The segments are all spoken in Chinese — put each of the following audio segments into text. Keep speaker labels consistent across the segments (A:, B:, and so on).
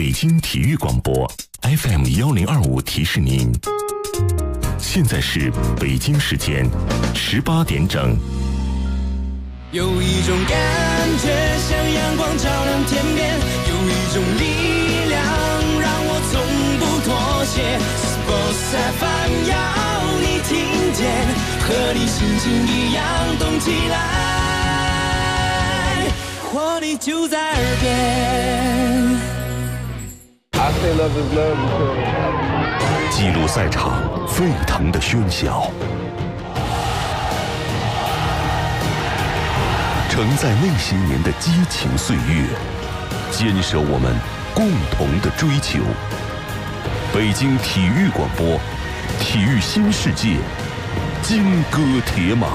A: 北京体育广播 FM1025提示您，现在是北京时间18点整。
B: 有一种感觉像阳光照亮天边，有一种力量让我从不妥协。Sports FM 要你听见，和你心情一样动起来，活力就在耳边。
C: I say love is love because
A: 记录赛场沸腾的喧嚣，承载那些年的激情岁月，坚守我们共同的追求。北京体育广播，体育新世界，金戈铁马。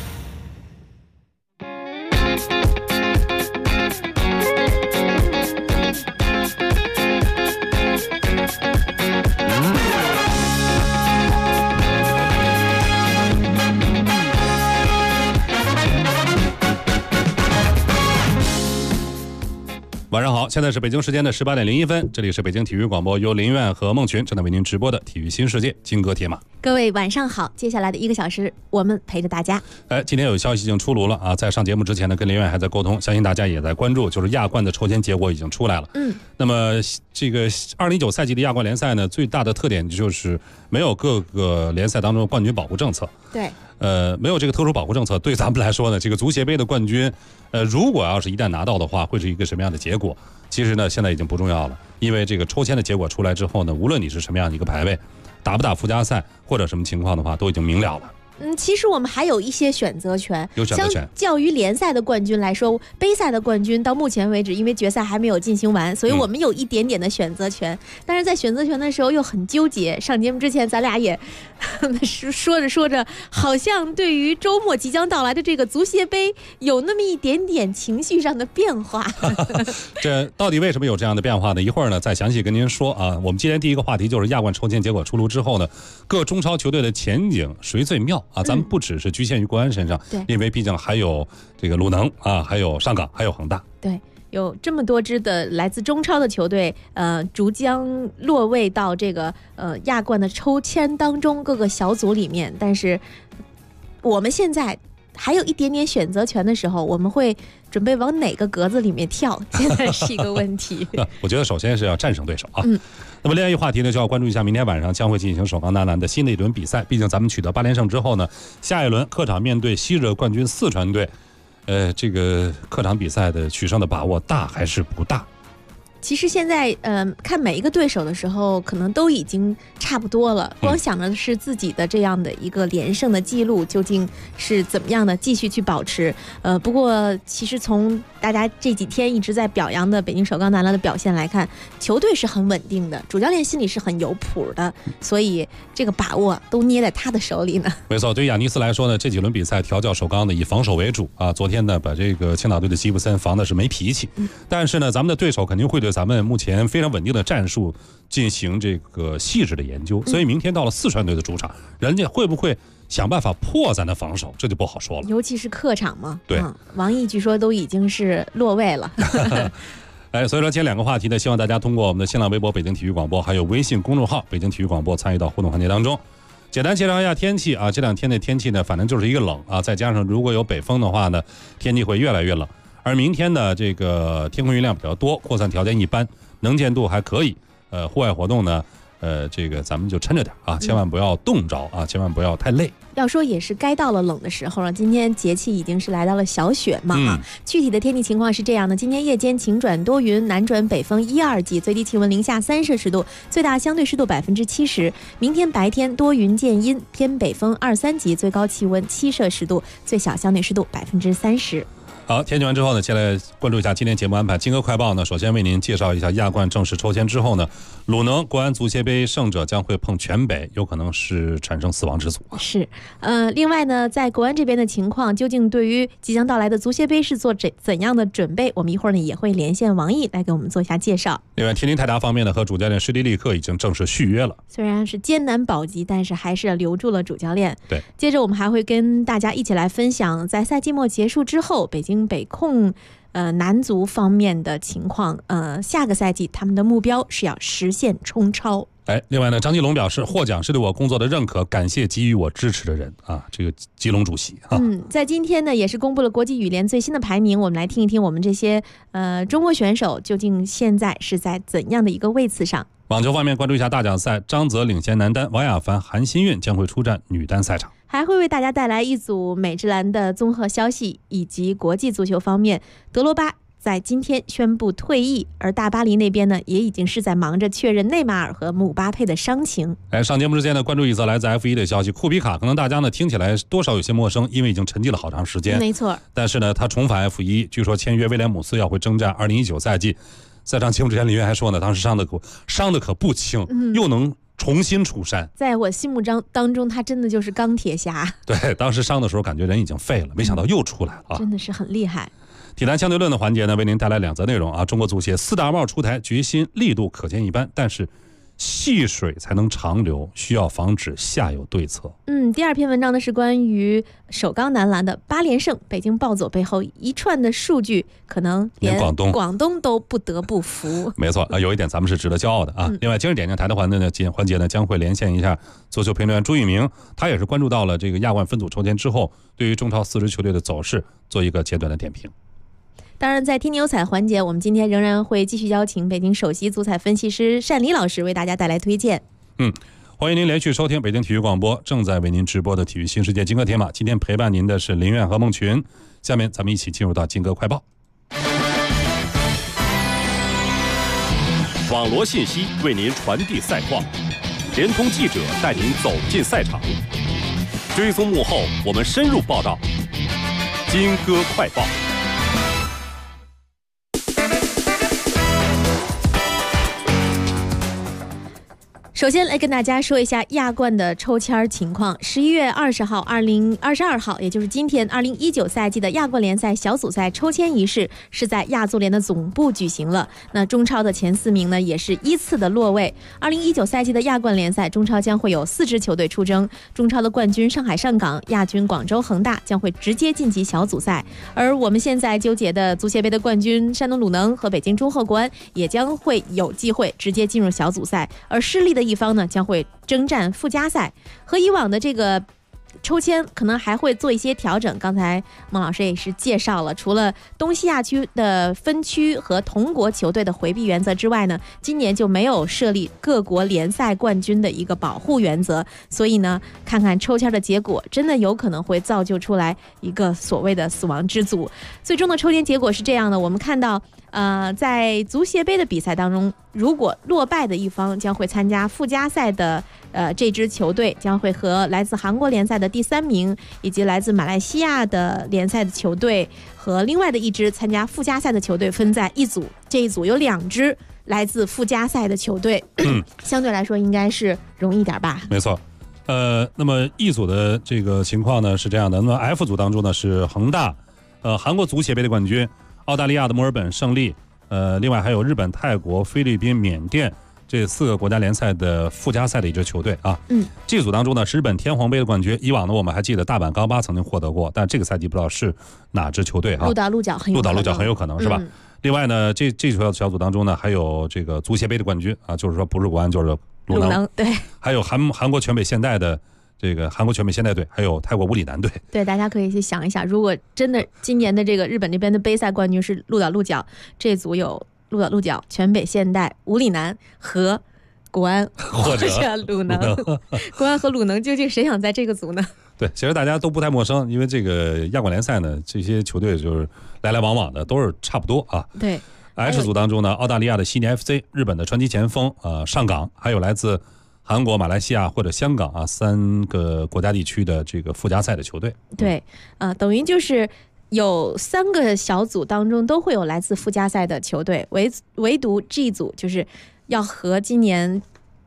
D: 晚上好，现在是北京时间的18点01分，这里是北京体育广播，由林苑和孟群正在为您直播的体育新世界，金戈铁马。
E: 各位晚上好，接下来的1个小时我们陪着大家。
D: 今天有消息已经出炉了啊，在上节目之前呢，跟林苑还在沟通，相信大家也在关注，就是亚冠的抽签结果已经出来了。那么这个2019赛季的亚冠联赛呢，最大的特点就是没有各个联赛当中的冠军保护政策。
E: 对。
D: 没有这个特殊保护政策，对咱们来说呢，这个足协杯的冠军，如果要是一旦拿到的话，会是一个什么样的结果？其实呢，现在已经不重要了，因为这个抽签的结果出来之后呢，无论你是什么样的一个排位，打不打附加赛或者什么情况的话，都已经明了了。
E: 其实我们还有一些选择权。
D: 有选择权。
E: 相较于联赛的冠军来说，杯赛的冠军到目前为止，因为决赛还没有进行完，所以我们有一点点的选择权。但是在选择权的时候又很纠结。上节目之前，咱俩也说着说着，好像对于周末即将到来的这个足协杯有那么一点点情绪上的变化。
D: 这到底为什么有这样的变化呢？一会儿呢再详细跟您说啊。我们今天第一个话题就是亚冠抽签结果出炉之后呢，各中超球队的前景谁最妙？咱们不只是局限于国安身上，因为毕竟还有这个鲁能啊，还有上港，还有恒大。
E: 对，有这么多支的来自中超的球队，逐将落位到这个亚冠的抽签当中各个小组里面。但是我们现在还有一点点选择权的时候，我们会准备往哪个格子里面跳，现在是一个问题。
D: 我觉得首先是要战胜对手啊。那么另外一个话题呢，就要关注一下明天晚上将会进行首钢男篮的新的一轮比赛。毕竟咱们取得8连胜之后呢，下一轮客场面对昔日冠军四川队，这个客场比赛的取胜的把握大还是不大？
E: 其实现在看每一个对手的时候，可能都已经差不多了，光想着是自己的这样的一个连胜的记录究竟是怎么样的继续去保持。不过其实从大家这几天一直在表扬的北京首钢男篮的表现来看，球队是很稳定的，主教练心里是很有谱的，所以这个把握都捏在他的手里呢。
D: 没错，对于亚尼斯来说呢，这几轮比赛调教首钢的以防守为主啊。昨天呢，把这个青岛队的吉布森防的是没脾气，但是呢，咱们的对手肯定会对咱们目前非常稳定的战术进行这个细致的研究，所以明天到了四川队的主场，人家会不会想办法破咱的防守，这就不好说了。
E: 尤其是客场嘛。
D: 对，
E: 王毅据说都已经是落位了。
D: 所以说今天2个话题呢，希望大家通过我们的新浪微博北京体育广播，还有微信公众号北京体育广播参与到互动环节当中。简单介绍一下天气啊，这2天的天气呢，反正就是一个冷啊，再加上如果有北风的话呢，天气会越来越冷。而明天呢，这个天空云量比较多，扩散条件一般，能见度还可以。户外活动呢，这个咱们就抻着点啊，千万不要冻着啊，千万不要太累。
E: 要说也是该到了冷的时候了，今天节气已经是来到了小雪嘛。具体的天气情况是这样的：今天夜间晴转多云，南转北风1、2级，最低气温零下3摄氏度，最大相对湿度70%。明天白天多云见阴，偏北风2、3级，最高气温7摄氏度，最小相对湿度30%。
D: 好，天气完之后呢，先来关注一下今天节目安排。金戈快报呢，首先为您介绍一下亚冠正式抽签之后呢，鲁能国安足协杯胜者将会碰全北，有可能是产生死亡之组。
E: 是，另外呢，在国安这边的情况，究竟对于即将到来的足协杯是做怎样的准备？我们一会儿呢也会连线王毅来给我们做一下介绍。
D: 另外，天津泰达方面呢，和主教练施蒂利克已经正式续约了。
E: 虽然是艰难保级，但是还是留住了主教练。
D: 对，
E: 接着我们还会跟大家一起来分享，在赛季末结束之后，北京北控男足方面的情况，下个赛季他们的目标是要实现冲超。
D: 另外呢，张吉龙表示，获奖是对我工作的认可，感谢给予我支持的人啊。这个吉龙主席啊，
E: 在今天呢，也是公布了国际羽联最新的排名，我们来听一听我们这些中国选手究竟现在是在怎样的一个位次上。
D: 网球方面，关注一下大奖赛，张泽领衔男单，王雅凡、韩新韵将会出战女单赛场。
E: 还会为大家带来一组美职篮的综合消息，以及国际足球方面，德罗巴在今天宣布退役，而大巴黎那边呢，也已经是在忙着确认内马尔和姆巴佩的伤情。
D: 上节目之前呢，关注一则来自 F1 的消息，库比卡可能大家呢听起来多少有些陌生，因为已经沉寂了好长时间。
E: 没错，
D: 但是呢，他重返 F1，据说签约威廉姆斯要会征战2019赛季。在上节目之前，李云还说呢，当时伤的可不轻，又能重新出山。
E: 在我心目当中，他真的就是钢铁侠。
D: 对，当时伤的时候感觉人已经废了，没想到又出来了，
E: 真的是很厉害。
D: 体坛相对论的环节呢，为您带来2则内容啊。中国足协4大帽出台，决心力度可见一斑，但是细水才能长流，需要防止下有对策。
E: 第二篇文章呢是关于首钢男篮的8连胜，北京暴走背后一串的数据，可能连广东都不得不服。
D: 没错有一点咱们是值得骄傲的啊。另外，今日点将台的环节呢，将会连线一下足球评论员朱一鸣，他也是关注到了这个亚冠分组抽签之后，对于中超4支球队的走势做一个简短的点评。
E: 当然，在听牛彩环节，我们今天仍然会继续邀请北京首席足彩分析师单黎老师为大家带来推荐。
D: 欢迎您连续收听北京体育广播正在为您直播的体育新世界金歌铁马。今天陪伴您的是林苑和孟群。下面咱们一起进入到金歌快报。
A: 网罗信息为您传递赛况，联通记者带您走进赛场，追踪幕后，我们深入报道。金歌快报。
E: 首先来跟大家说一下亚冠的抽签情况。11月20号、22号，也就是今天2019赛季的亚冠联赛小组赛抽签仪式是在亚足联的总部举行了。那中超的前4名呢，也是依次的落位。2019赛季的亚冠联赛，中超将会有4支球队出征，中超的冠军上海上港、亚军广州恒大将会直接晋级小组赛，而我们现在纠结的足协杯的冠军山东鲁能和北京中赫国安也将会有机会直接进入小组赛，而失利的一方呢将会征战附加赛。和以往的这个抽签可能还会做一些调整，刚才孟老师也是介绍了，除了东西亚区的分区和同国球队的回避原则之外呢，今年就没有设立各国联赛冠军的一个保护原则，所以呢，看看抽签的结果，真的有可能会造就出来一个所谓的死亡之组。最终的抽签结果是这样的，我们看到在足协杯的比赛当中，如果落败的一方将会参加附加赛的这支球队将会和来自韩国联赛的第3名以及来自马来西亚的联赛的球队和另外的一支参加附加赛的球队分在一组，这一组有2支来自附加赛的球队，相对来说应该是容易点吧。
D: 没错。那么一组的这个情况呢是这样的，那么 F 组当中呢是恒大，韩国足协杯的冠军，澳大利亚的墨尔本胜利，另外还有日本、泰国、菲律宾、缅甸这4个国家联赛的附加赛的一支球队啊。这组当中呢是日本天皇杯的冠军，以往呢我们还记得大阪钢巴曾经获得过，但这个赛季不知道是哪支球队啊。
E: 鹿岛鹿角很
D: 有可能是吧。另外呢这小组当中呢还有这个足协杯的冠军啊，就是说不是国安就是鲁能，
E: 对，
D: 还有韩国全北现代的这个韩国全美现代队，还有泰国无里南队。
E: 对，大家可以去想一下，如果真的今年的这个日本这边的杯赛冠军是鹿岛鹿角，这组有鹿岛鹿角、全北现代、无里南和国安或者鲁能。国安和鲁能究竟谁想在这个组呢？
D: 对，其实大家都不太陌生，因为这个亚冠联赛呢，这些球队就是来来往往的，都是差不多啊。
E: 对。
D: H 组当中呢，澳大利亚的悉尼 FC、日本的传奇前锋上港，还有来自韩国、马来西亚或者香港3个国家地区的这个附加赛的球队。
E: 对，等于就是有3个小组当中都会有来自附加赛的球队，唯独 G 组就是要和今年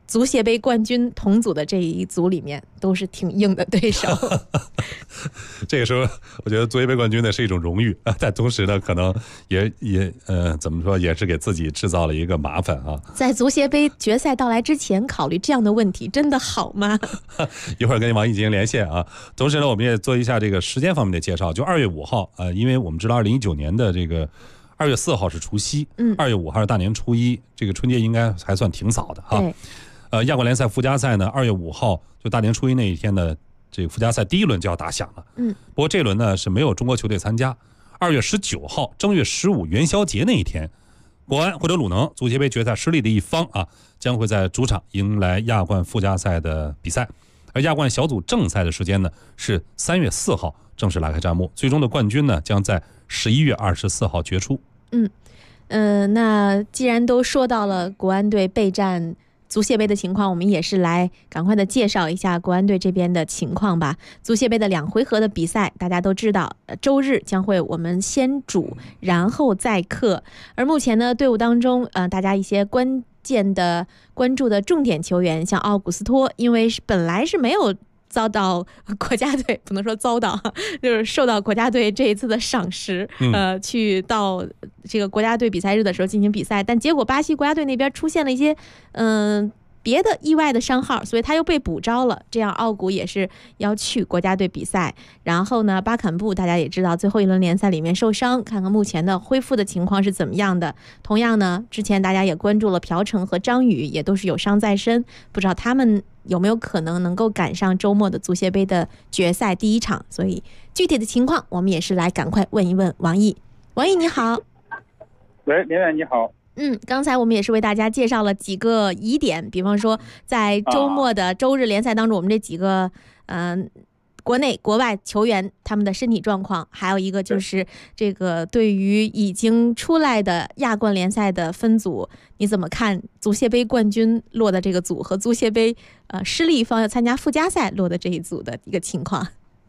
E: 足协杯冠军同组的这一组里面都是挺硬的对手。
D: 这个时候，我觉得足协杯冠军呢是一种荣誉啊，但同时呢，可能也怎么说，也是给自己制造了一个麻烦啊。
E: 在足协杯决赛到来之前，考虑这样的问题，真的好吗？
D: 一会儿跟王毅进行连线啊。同时呢，我们也做一下这个时间方面的介绍。就2月5号，因为我们知道2019年的这个2月4号是除夕，2月5号是大年初一，这个春节应该还算挺早的哈。
E: 对。
D: 亚冠联赛附加赛呢，2月5号就大年初一那一天呢，这个附加赛第一轮就要打响了。不过这轮呢是没有中国球队参加。2月19号，正月15元宵节那一天，国安或者鲁能足协杯决赛失利的一方啊，将会在主场迎来亚冠附加赛的比赛。而亚冠小组正赛的时间呢是3月4号正式拉开战幕，最终的冠军呢将在11月24号决出。
E: 那既然都说到了国安队备战足协杯的情况，我们也是来赶快的介绍一下国安队这边的情况吧。足协杯的2回合的比赛，大家都知道，周日将会我们先主，然后再客。而目前呢，队伍当中，大家一些关键的关注的重点球员，像奥古斯托，因为本来是没有遭到国家队，不能说遭到，就是受到国家队这一次的赏识，去到这个国家队比赛日的时候进行比赛，但结果巴西国家队那边出现了一些别的意外的伤号，所以他又被补招了，这样奥古也是要去国家队比赛。然后呢，巴坎布大家也知道最后一轮联赛里面受伤，看看目前的恢复的情况是怎么样的。同样呢，之前大家也关注了朴成和张宇，也都是有伤在身，不知道他们有没有可能能够赶上周末的足协杯的决赛第一场。所以具体的情况我们也是来赶快问一问王毅。王毅你好。
F: 喂，连远你好。
E: 刚才我们也是为大家介绍了几个疑点，比方说在周末的周日联赛当中，我们这几个国内国外球员他们的身体状况，还有一个就是这个对于已经出来的亚冠联赛的分组，你怎么看足协杯冠军落的这个组和足协杯失利一方要参加附加赛落的这一组的一个情况？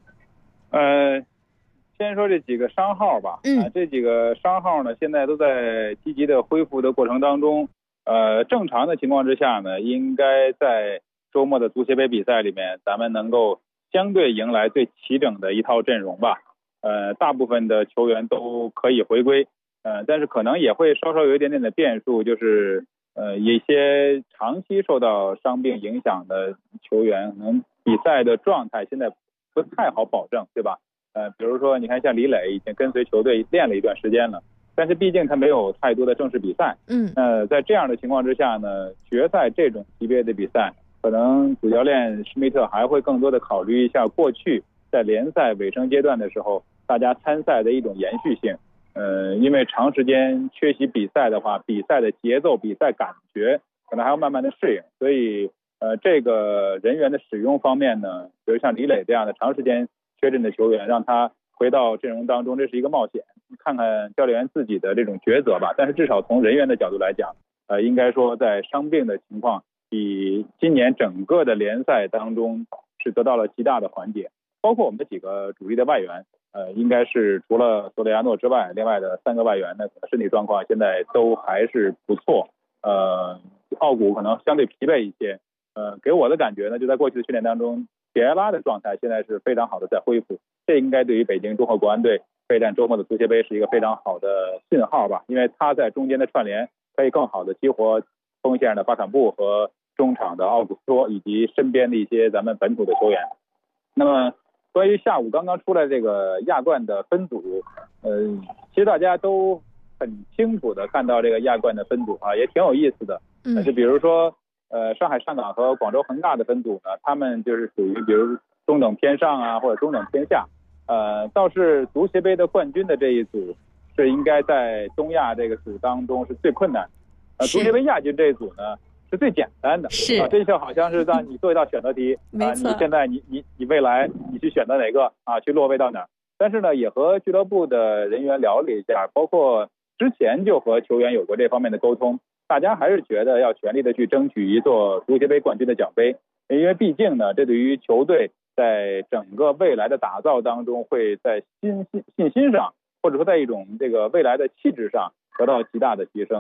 F: 先说这几个伤号吧。这几个伤号呢，现在都在积极的恢复的过程当中。正常的情况之下呢，应该在周末的足协杯比赛里面，咱们能够相对迎来最齐整的一套阵容吧。大部分的球员都可以回归。但是可能也会稍稍有一点点的变数，就是一些长期受到伤病影响的球员，可能比赛的状态现在不太好保证，对吧？比如说你看像李磊已经跟随球队练了一段时间了，但是毕竟他没有太多的正式比赛。在这样的情况之下呢，决赛这种级别的比赛，可能主教练施密特还会更多的考虑一下过去在联赛尾声阶段的时候大家参赛的一种延续性。因为长时间缺席比赛的话，比赛的节奏、比赛感觉可能还要慢慢的适应，所以这个人员的使用方面呢，比如像李磊这样的长时间缺阵的球员，让他回到阵容当中，这是一个冒险，看看教练员自己的这种抉择吧。但是至少从人员的角度来讲，应该说在伤病的情况比今年整个的联赛当中是得到了极大的缓解。包括我们的几个主力的外援，应该是除了索雷亚诺之外，另外的3个外援呢，身体状况现在都还是不错。奥古可能相对疲惫一些，给我的感觉呢，就在过去的训练当中，皮埃拉的状态现在是非常好的在恢复，这应该对于北京中赫国安队备战周末的足协杯是一个非常好的信号吧，因为他在中间的串联可以更好的激活锋线的巴坎布和中场的奥古斯托以及身边的一些咱们本土的球员。那么关于下午刚刚出来这个亚冠的分组，其实大家都很清楚的看到这个亚冠的分组啊，也挺有意思的。就比如说上海上港和广州恒大的分组呢，他们就是属于比如中等偏上啊，或者中等偏下。倒是足协杯的冠军的这一组是应该在东亚这个组当中是最困难的。足协杯亚军这一组呢是最简单的，是这就好像是让你做一道选择题啊，你现在你未来你去选择哪个啊，去落位到哪儿。但是呢，也和俱乐部的人员聊了一下，包括之前就和球员有过这方面的沟通，大家还是觉得要全力的去争取一座足协杯冠军的奖杯，因为毕竟呢，这对于球队在整个未来的打造当中，会在信心上，或者说在一种这个未来的气质上得到极大的提升。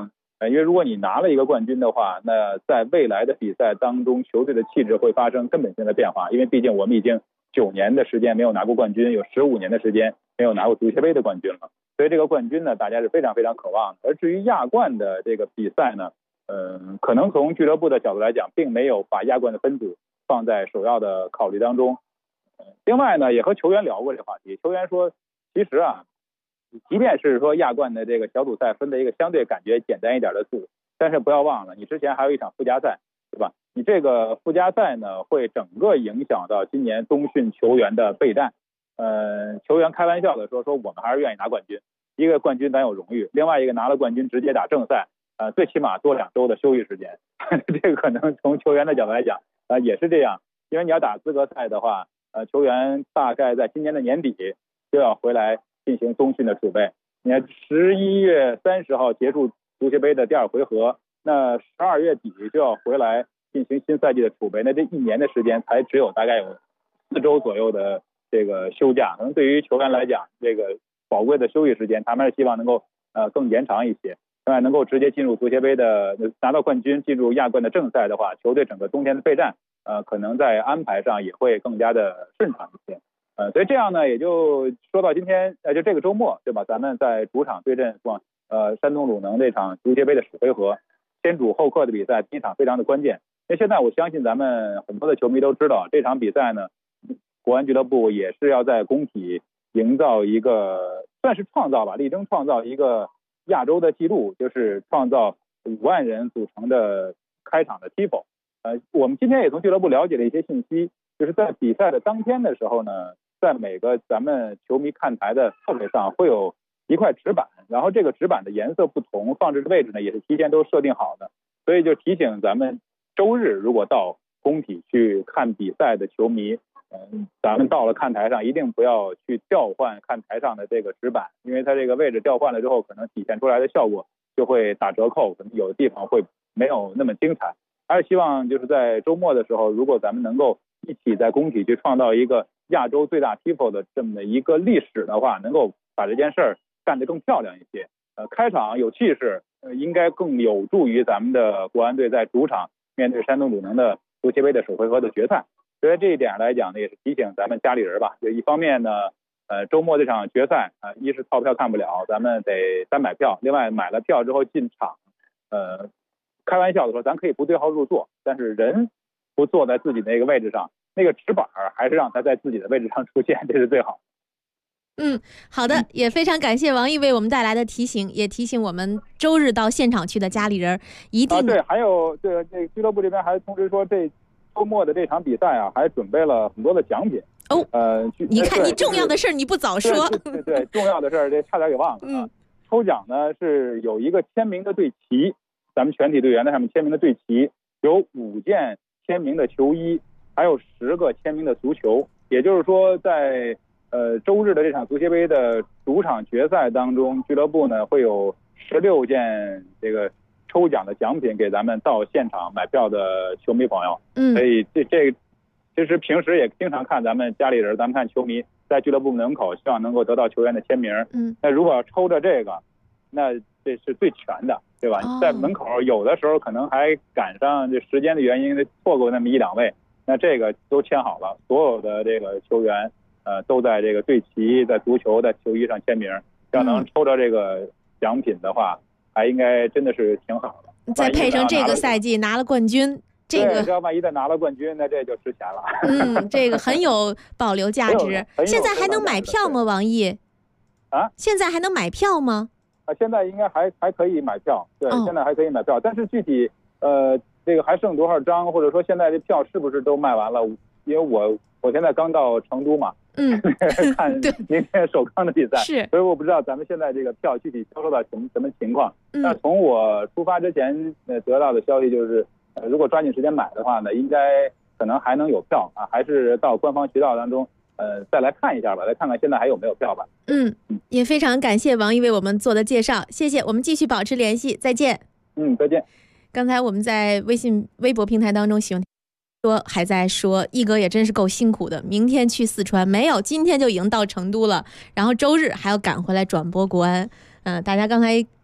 F: 因为如果你拿了一个冠军的话，那在未来的比赛当中，球队的气质会发生根本性的变化。因为毕竟我们已经9年的时间没有拿过冠军，有15年的时间没有拿过足协杯的冠军了，所以这个冠军呢，大家是非常非常渴望的。而至于亚冠的这个比赛呢，可能从俱乐部的角度来讲，并没有把亚冠的分组放在首要的考虑当中。另外呢，也和球员聊过这个话题，球员说，其实啊，即便是说亚冠的这个小组赛分的一个相对感觉简单一点的组，但是不要忘了，你之前还有一场附加赛，对吧？你这个附加赛呢，会整个影响到今年冬训球员的备战。球员开玩笑的说我们还是愿意拿冠军，一个冠军咱有荣誉，另外一个拿了冠军直接打正赛，最起码多2周的休息时间。这个可能从球员的角度来讲，也是这样，因为你要打资格赛的话，球员大概在今年的年底就要回来进行冬训的储备。你看11月30号结束足协杯的第2回合，那12月底就要回来进行新赛季的储备，那这1年的时间才只有大概有4周左右的这个休假，可能对于球员来讲，这个宝贵的休息时间，他们是希望能够更延长一些，能够直接进入足协杯的拿到冠军，进入亚冠的正赛的话，球队整个冬天的备战可能在安排上也会更加的顺畅一些。所以这样呢，也就说到今天，就这个周末，对吧？咱们在主场对阵山东鲁能这场足协杯的首回合，先主后客的比赛，第一场非常的关键。因为现在我相信咱们很多的球迷都知道，这场比赛呢，国安俱乐部也是要在工体营造一个，算是创造吧，力争创造一个亚洲的记录，就是创造5万人组成的开场的 tifo。我们今天也从俱乐部了解了一些信息，就是在比赛的当天的时候呢，在每个咱们球迷看台的侧面上会有一块纸板，然后这个纸板的颜色不同，放置的位置呢也是提前都设定好的，所以就提醒咱们周日如果到工体去看比赛的球迷，咱们到了看台上一定不要去调换看台上的这个纸板，因为它这个位置调换了之后，可能体现出来的效果就会打折扣，可能有的地方会没有那么精彩。还是希望就是在周末的时候，如果咱们能够一起在工体去创造一个亚洲最大 tifo 的这么一个历史的话，能够把这件事儿干得更漂亮一些。开场有气势，应该更有助于咱们的国安队在主场面对山东鲁能的足协杯的首回合的决赛。所以这一点来讲呢，也是提醒咱们家里人吧。就一方面呢，周末这场决赛一是套票看不了，咱们得单买票；另外买了票之后进场，开玩笑的说，咱可以不对号入座，但是人不坐在自己那个位置上，那个纸板还是让他在自己的位置上出现，这是最好。
E: 好的，也非常感谢王毅为我们带来的提醒，也提醒我们周日到现场去的家里人一定
F: 对，还有这俱乐部这边还通知说，这周末的这场比赛还准备了很多的奖品
E: 你看你重要的事你不早说。
F: 对，重要的事这差点给忘了。抽奖呢是有一个签名的队旗，咱们全体队员在上面签名的队旗，有5件签名的球衣，还有10个签名的足球。也就是说，在周日的这场足协杯的主场决赛当中，俱乐部呢会有16件这个抽奖的奖品给咱们到现场买票的球迷朋友。所以这其实平时也经常看咱们家里人，咱们看球迷在俱乐部门口，希望能够得到球员的签名。那如果要抽着这个，那这是最全的，对吧？在门口有的时候可能还赶上这时间的原因错过那么1、2位，那这个都签好了，所有的这个球员都在这个队旗、在足球、在球衣上签名。要能抽着这个奖品的话，还应该真的是挺好的。
E: 再配上这个赛季拿了冠军，这个
F: 只要万一再拿了冠军，那这就值钱了。
E: 这个很有保留价值。现在还能买票吗，王毅？现在还能买票吗？
F: 现在应该还可以买票，对，现在还可以买票，但是具体这个还剩多少张，或者说现在这票是不是都卖完了？因为我现在刚到成都嘛，看明天首钢的比赛，所以我不知道咱们现在这个票具体销售到什么情况。那从我出发之前得到的消息就是，如果抓紧时间买的话呢，应该可能还能有票还是到官方渠道当中再来看一下吧，来看看现在还有没有票吧。
E: 也非常感谢王毅为我们做的介绍，谢谢，我们继续保持联系，再见。
F: 再见。
E: 刚才我们在微博平台当中还在说毅哥也真是够辛苦的，明天去四川没有，今天就已经到成都了，然后周日还要赶回来转播国安。大家刚才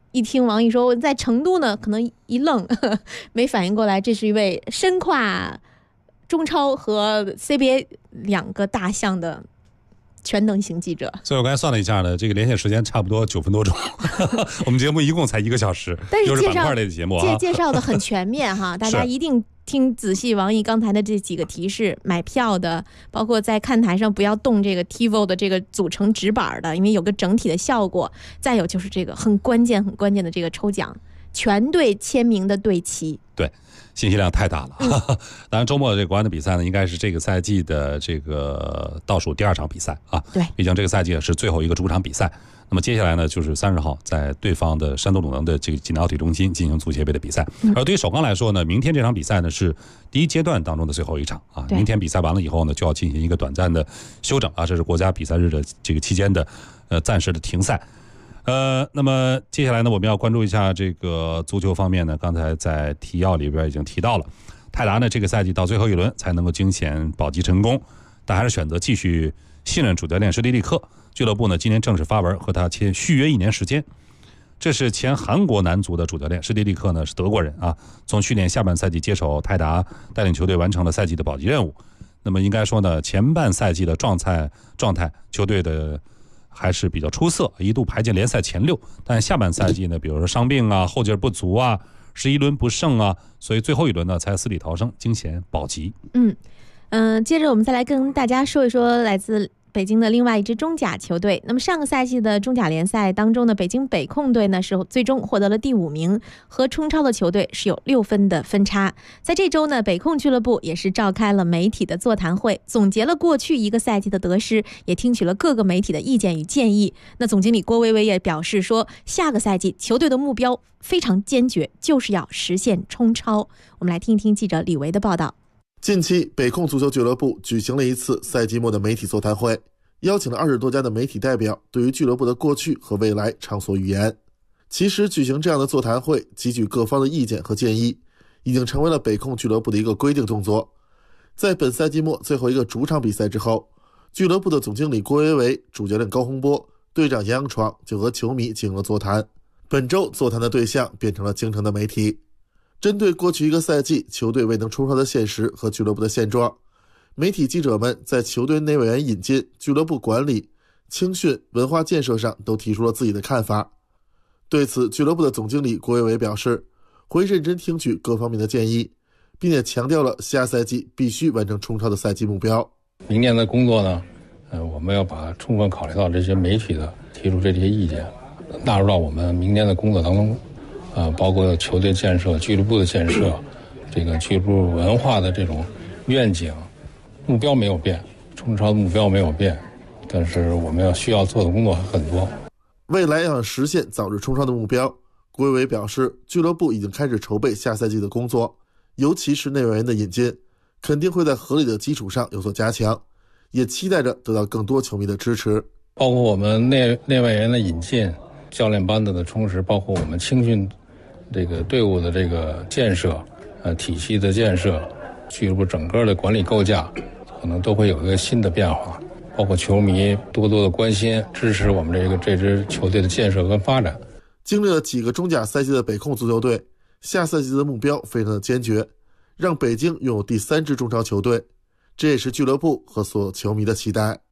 E: 一听王毅说我在成都呢，可能一愣，没反应过来，这是一位身跨中超和 CBA 2个大项的全能型记者。
D: 所以我刚才算了一下呢，这个连线时间差不多9分多钟，我们节目一共才1个小时，
E: 但是
D: 又是板块类的节目啊，
E: 介绍的很全面哈，大家一定听仔细王毅刚才的这几个提示，买票的，包括在看台上不要动这个 TiVo 的这个组成纸板的，因为有个整体的效果。再有就是这个很关键的这个抽奖，全队签名的队旗。对。
D: 信息量太大了，当然周末这国安的比赛呢，应该是这个赛季的这个倒数第2场比赛啊。
E: 对，
D: 毕竟这个赛季是最后一个主场比赛。那么接下来呢，就是30号在对方的山东鲁能的这个济南奥体中心进行足协杯的比赛。而对于首钢来说呢，明天这场比赛呢是第1阶段当中的最后一场啊。明天比赛完了以后呢，就要进行一个短暂的休整啊，这是国家比赛日的这个期间的暂时的停赛。那么接下来呢，我们要关注一下这个足球方面呢，刚才在提要里边已经提到了，泰达呢这个赛季到最后一轮才能够惊险保级成功，但还是选择继续信任主教练施蒂利克。俱乐部呢今年正式发文和他签续约1年时间。这是前韩国男足的主教练施蒂利克呢是德国人啊，从去年下半赛季接手泰达，带领球队完成了赛季的保级任务。那么应该说呢，前半赛季的状态球队的还是比较出色，一度排进联赛前6，但下半赛季呢，比如说伤病啊、后劲不足啊、11轮不胜啊，所以最后一轮呢才死里逃生，惊险保级。
E: 接着我们再来跟大家说一说来自北京的另外一支中甲球队。那么上个赛季的中甲联赛当中呢，北京北控队呢是最终获得了第5名，和冲超的球队是有6分的分差。在这周呢，北控俱乐部也是召开了媒体的座谈会，总结了过去1个赛季的得失，也听取了各个媒体的意见与建议。那总经理郭薇薇也表示说，下个赛季球队的目标非常坚决，就是要实现冲超。我们来听一听记者李维的报道。
G: 近期北控足球俱乐部举行了一次赛季末的媒体座谈会，邀请了20多家的媒体代表，对于俱乐部的过去和未来畅所欲言。其实举行这样的座谈会，汲取各方的意见和建议，已经成为了北控俱乐部的一个规定动作。在本赛季末最后一个主场比赛之后，俱乐部的总经理郭维维、主教练高洪波、队长杨洋闯就和球迷进行了座谈。本周座谈的对象变成了京城的媒体。针对过去1个赛季球队未能冲超的现实和俱乐部的现状，媒体记者们在球队内外援引进、俱乐部管理、青训、文化建设上都提出了自己的看法。对此，俱乐部的总经理郭维维表示，会认真听取各方面的建议，并且强调了下赛季必须完成冲超的赛季目标。
H: 明年的工作呢，我们要把充分考虑到这些媒体的提出这些意见，纳入到我们明年的工作当中。包括球队建设、俱乐部的建设，这个俱乐部文化的这种愿景、目标没有变，冲超的目标没有变，但是我们需要做的工作还很多。
G: 未来要实现早日冲超的目标，郭维维表示，俱乐部已经开始筹备下赛季的工作，尤其是内外援的引进，肯定会在合理的基础上有所加强，也期待着得到更多球迷的支持。
H: 包括我们内外援的引进、教练班子的充实，包括我们青训这个队伍的这个建设，体系的建设，俱乐部整个的管理构架，可能都会有一个新的变化。包括球迷多多的关心、支持我们这支球队的建设跟发展。
G: 经历了几个中甲赛季的北控足球队，下赛季的目标非常的坚决，让北京拥有第3支中超球队，这也是俱乐部和所有球迷的期待。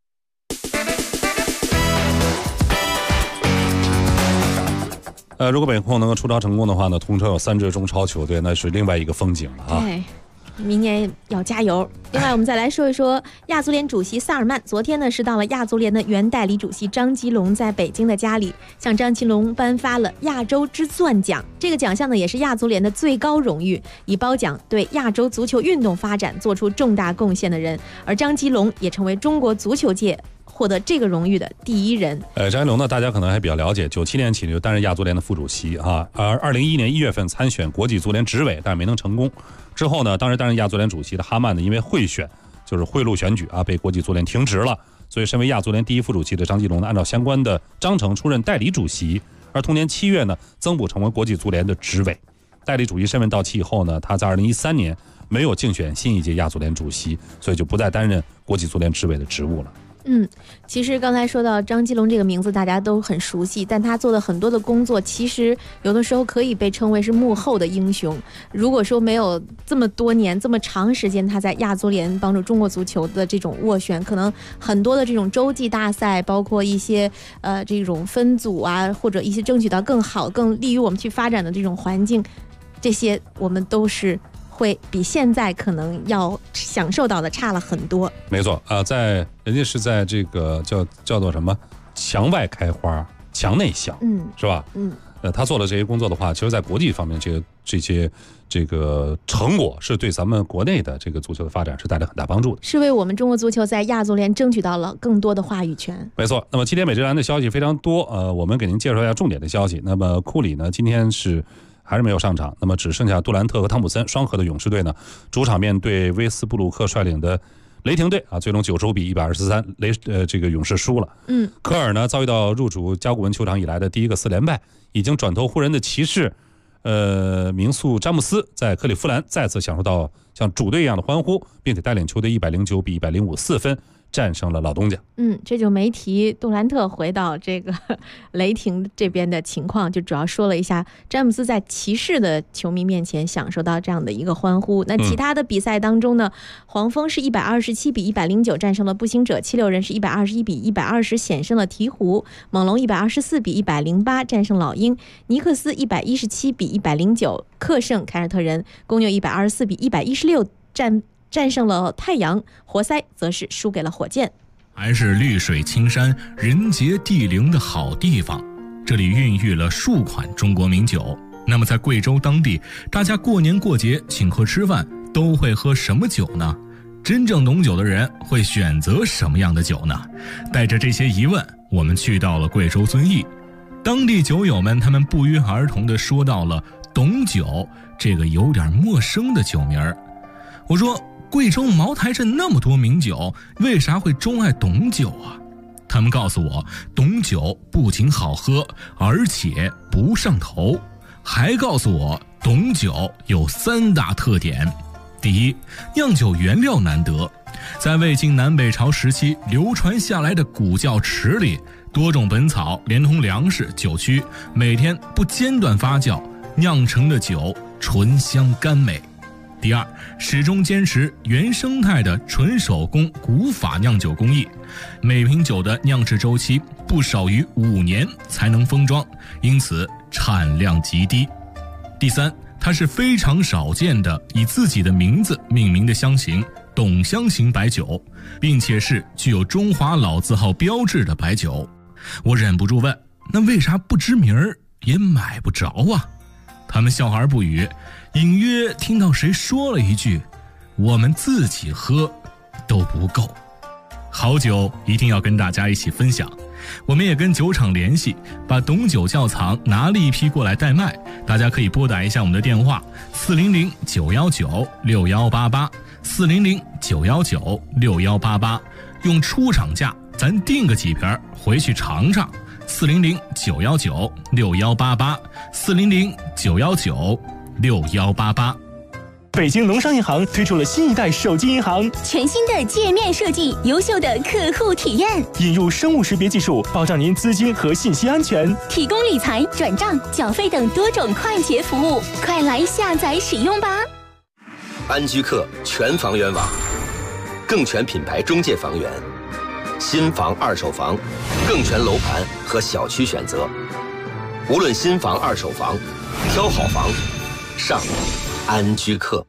D: 如果北控能够出超成功的话呢，同城有3支中超球队，那是另外一个风景了啊。
E: 对，明年要加油。另外我们再来说一说亚足联主席萨尔曼，昨天呢是到了亚足联的原代理主席张吉龙在北京的家里，向张吉龙颁发了亚洲之钻奖。这个奖项呢也是亚足联的最高荣誉，以褒奖对亚洲足球运动发展做出重大贡献的人，而张吉龙也成为中国足球界获得这个荣誉的第1人。
D: 张吉龙呢，大家可能还比较了解，97年起就担任亚足联的副主席啊，而2011年1月份参选国际足联执委，但是没能成功。之后呢，当时担任亚足联主席的哈曼呢，因为贿选，就是贿赂选举啊，被国际足联停职了。所以，身为亚足联第1副主席的张吉龙呢，按照相关的章程出任代理主席。而同年7月呢，增补成为国际足联的执委。代理主席身份到期以后呢，他在2013年没有竞选新一届亚足联主席，所以就不再担任国际足联执委的职务了。
E: 其实刚才说到张基龙这个名字大家都很熟悉，但他做的很多的工作其实有的时候可以被称为是幕后的英雄。如果说没有这么多年这么长时间他在亚足联帮助中国足球的这种斡旋，可能很多的这种洲际大赛，包括一些这种分组啊，或者一些争取到更好更利于我们去发展的这种环境，这些我们都是会比现在可能要享受到的差了很多。没错啊，人家是在这个叫做什么墙外开花墙内香，是吧？他做的这些工作的话，其实在国际方面这些成果是对咱们国内的这个足球的发展是带来很大帮助的，是为我们中国足球在亚足联争取到了更多的话语权。没错。那么今天美职篮的消息非常多，我们给您介绍一下重点的消息。那么库里呢，今天还是没有上场，那么只剩下杜兰特和汤普森双核的勇士队呢，主场面对威斯布鲁克率领的雷霆队最终95比123，这个勇士输了。科尔呢遭遇到入主甲骨文球场以来的第一个4连败，已经转投湖人的骑士名宿詹姆斯在克利夫兰再次享受到像主队一样的欢呼，并且带领球队109比105 4分战胜了老东家。这就没提杜兰特回到这个雷霆这边的情况，就主要说了一下詹姆斯在骑士的球迷面前享受到这样的一个欢呼。那其他的比赛当中呢，黄蜂是127比109战胜了步行者，76人是121比120险胜了鹈鹕，猛龙124比108战胜老鹰，尼克斯117比109客胜凯尔特人，公牛124比116战胜了太阳，活塞则是输给了火箭。
I: 还是绿水青山人杰地灵的好地方，这里孕育了数款中国名酒。那么在贵州当地，大家过年过节请客吃饭都会喝什么酒呢？真正懂酒的人会选择什么样的酒呢？带着这些疑问，我们去到了贵州遵义。当地酒友们他们不约而同地说到了懂酒这个有点陌生的酒名儿。我说，贵州茅台镇那么多名酒，为啥会钟爱懂酒啊？他们告诉我，懂酒不仅好喝，而且不上头。还告诉我，懂酒有3大特点。第一，酿酒原料难得，在魏晋南北朝时期流传下来的古窖池里，多种本草连同粮食、酒曲，每天不间断发酵，酿成的酒醇香甘美。第二，始终坚持原生态的纯手工古法酿酒工艺，每瓶酒的酿制周期不少于5年才能封装，因此产量极低。第三，它是非常少见的以自己的名字命名的香型董香型白酒，并且是具有中华老字号标志的白酒。我忍不住问，那为啥不知名儿也买不着啊？他们笑而不语，隐约听到谁说了一句，我们自己喝都不够。好酒一定要跟大家一起分享，我们也跟酒厂联系，把懂酒窖藏拿了一批过来代卖，大家可以拨打一下我们的电话400-919-6188 400-919-6188，用出厂价咱订个几瓶回去尝尝。400-919-6188 400-919-6188。
J: 北京农商银行推出了新一代手机银行，
K: 全新的界面设计，优秀的客户体验，
J: 引入生物识别技术，保障您资金和信息安全，
K: 提供理财、转账、缴费等多种快捷服务，快来下载使用吧！
L: 安居客全房源网，更全品牌中介房源，新房、二手房，更全楼盘和小区选择。无论新房、二手房，挑好房，上安居客。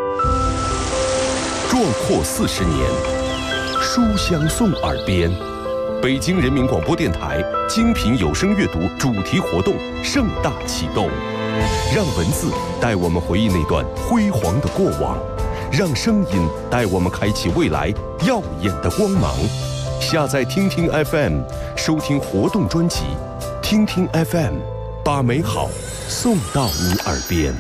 A: 壮阔40年，书香送耳边。北京人民广播电台精品有声阅读主题活动盛大启动，让文字带我们回忆那段辉煌的过往，让声音带我们开启未来耀眼的光芒。下载听听 FM， 收听活动专辑。听听 FM， 把美好送到你耳边。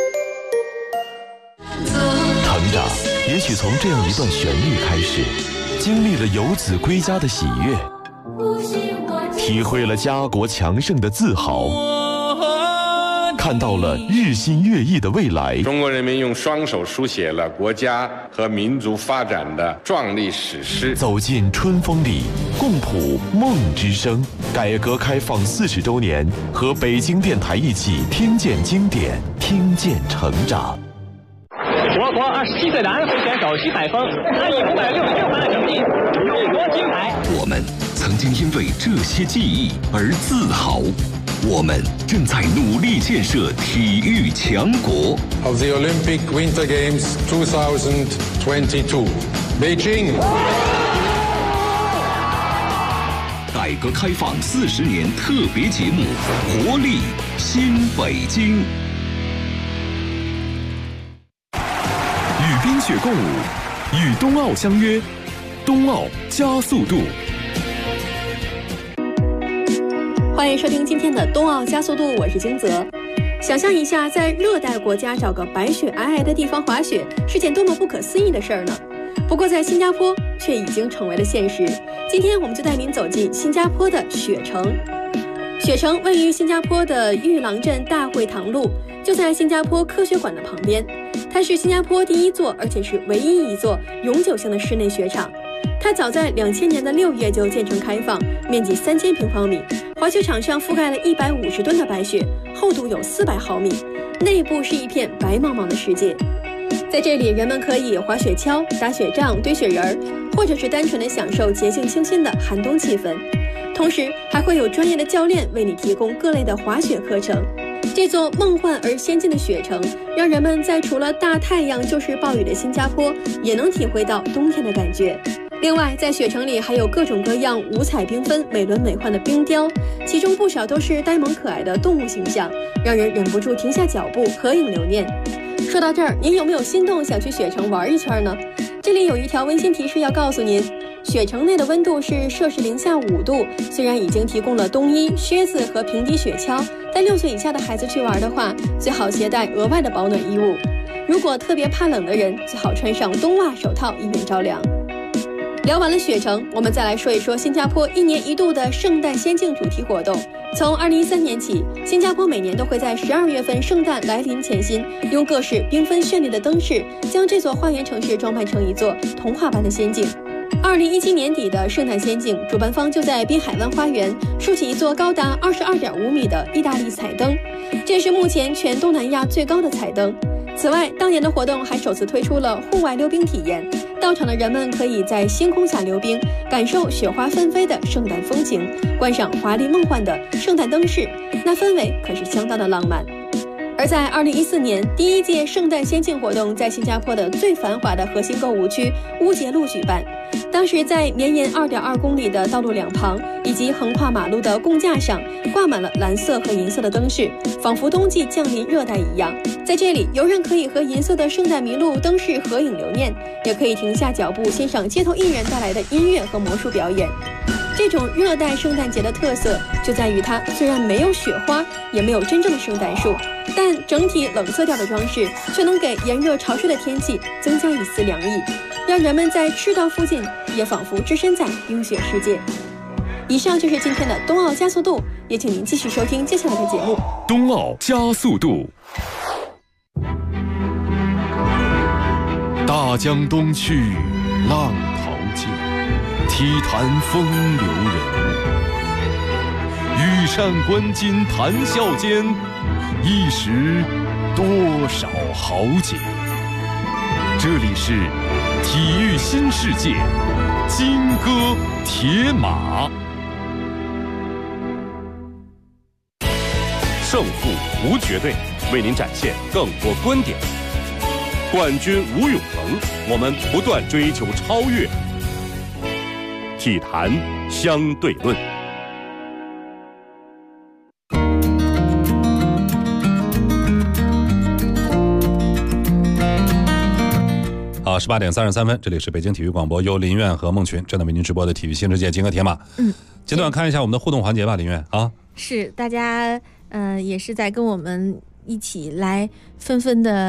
A: 成长也许从这样一段旋律开始，经历了游子归家的喜悦，体会了家国强盛的自豪。 看到了日新月异的未来。
M: 中国人民用双手书写了国家和民族发展的壮丽史诗。
A: 走进春风里，共谱梦之声。改革开放40周年，和北京电台一起听见经典，听见成长。
N: 我国27岁的安徽选手徐海峰，他以566分的成绩荣夺金牌。
A: 我们曾经因为这些记忆而自豪。我们正在努力建设体育强国。
O: Of the Olympic Winter Games 2022, Beijing.
A: 改革开放40年特别节目《活力新北京》，与冰雪共舞，与冬奥相约，冬奥加速度。
P: 欢迎收听今天的冬奥加速度，我是金泽。想象一下，在热带国家找个白雪皑皑的地方滑雪，是件多么不可思议的事儿呢？不过在新加坡却已经成为了现实。今天我们就带您走进新加坡的雪城。雪城位于新加坡的玉郎镇大会堂路，就在新加坡科学馆的旁边。它是新加坡第一座，而且是唯一一座永久性的室内雪场。它早在2000年的6月就建成开放，面积3000平方米，滑雪场上覆盖了150吨的白雪，厚度有400毫米，内部是一片白茫茫的世界。在这里，人们可以滑雪橇、打雪仗、堆雪人，或者是单纯的享受洁净清新的寒冬气氛。同时，还会有专业的教练为你提供各类的滑雪课程。这座梦幻而先进的雪城，让人们在除了大太阳就是暴雨的新加坡，也能体会到冬天的感觉。另外，在雪城里还有各种各样五彩缤纷、美轮美奂的冰雕，其中不少都是呆萌可爱的动物形象，让人忍不住停下脚步合影留念。说到这儿，您有没有心动想去雪城玩一圈呢？这里有一条温馨提示要告诉您，雪城内的温度是摄氏零下5度，虽然已经提供了冬衣、靴子和平底雪橇，但6岁以下的孩子去玩的话，最好携带额外的保暖衣物。如果特别怕冷的人，最好穿上冬袜手套，以免着凉。聊完了雪城，我们再来说一说新加坡1年1度的圣诞仙境主题活动。从2013年起，新加坡每年都会在12月份圣诞来临前夕，用各式缤纷绚丽的灯饰，将这座花园城市装扮成一座童话般的仙境。2017年底的圣诞仙境，主办方就在滨海湾花园竖起一座高达22.5米的意大利彩灯，这是目前全东南亚最高的彩灯。此外，当年的活动还首次推出了户外溜冰体验，到场的人们可以在星空下溜冰，感受雪花纷飞的圣诞风情，观赏华丽梦幻的圣诞灯饰，那氛围可是相当的浪漫。而在2014年，第1届圣诞仙境活动在新加坡的最繁华的核心购物区乌节路举办。当时在绵延2.2公里的道路两旁，以及横跨马路的供架上，挂满了蓝色和银色的灯饰，仿佛冬季降临热带一样。在这里，游人可以和银色的圣诞麋鹿灯饰合影留念，也可以停下脚步欣赏街头艺人带来的音乐和魔术表演。这种热带圣诞节的特色就在于它虽然没有雪花，也没有真正的圣诞树，但整体冷色调的装饰却能给炎热潮湿的天气增加一丝凉意，让人们在赤道附近也仿佛置身在冰雪世界。以上就是今天的冬奥加速度，也请您继续收听接下来的节目。
A: 冬奥加速度。大江东去，浪淘尽，体坛风流人。羽扇纶巾谈笑间，一时多少豪杰。这里是体育新世界，金戈铁马。
Q: 胜负无绝对，为您展现更多观点。冠军无永恒，我们不断追求超越。体坛相对论。
D: 好，18点33分，这里是北京体育广播，由林苑和孟群正在为您直播的体育新世界金戈铁马。简短看一下我们的互动环节吧，林苑啊。
E: 是，大家也是在跟我们一起来纷纷的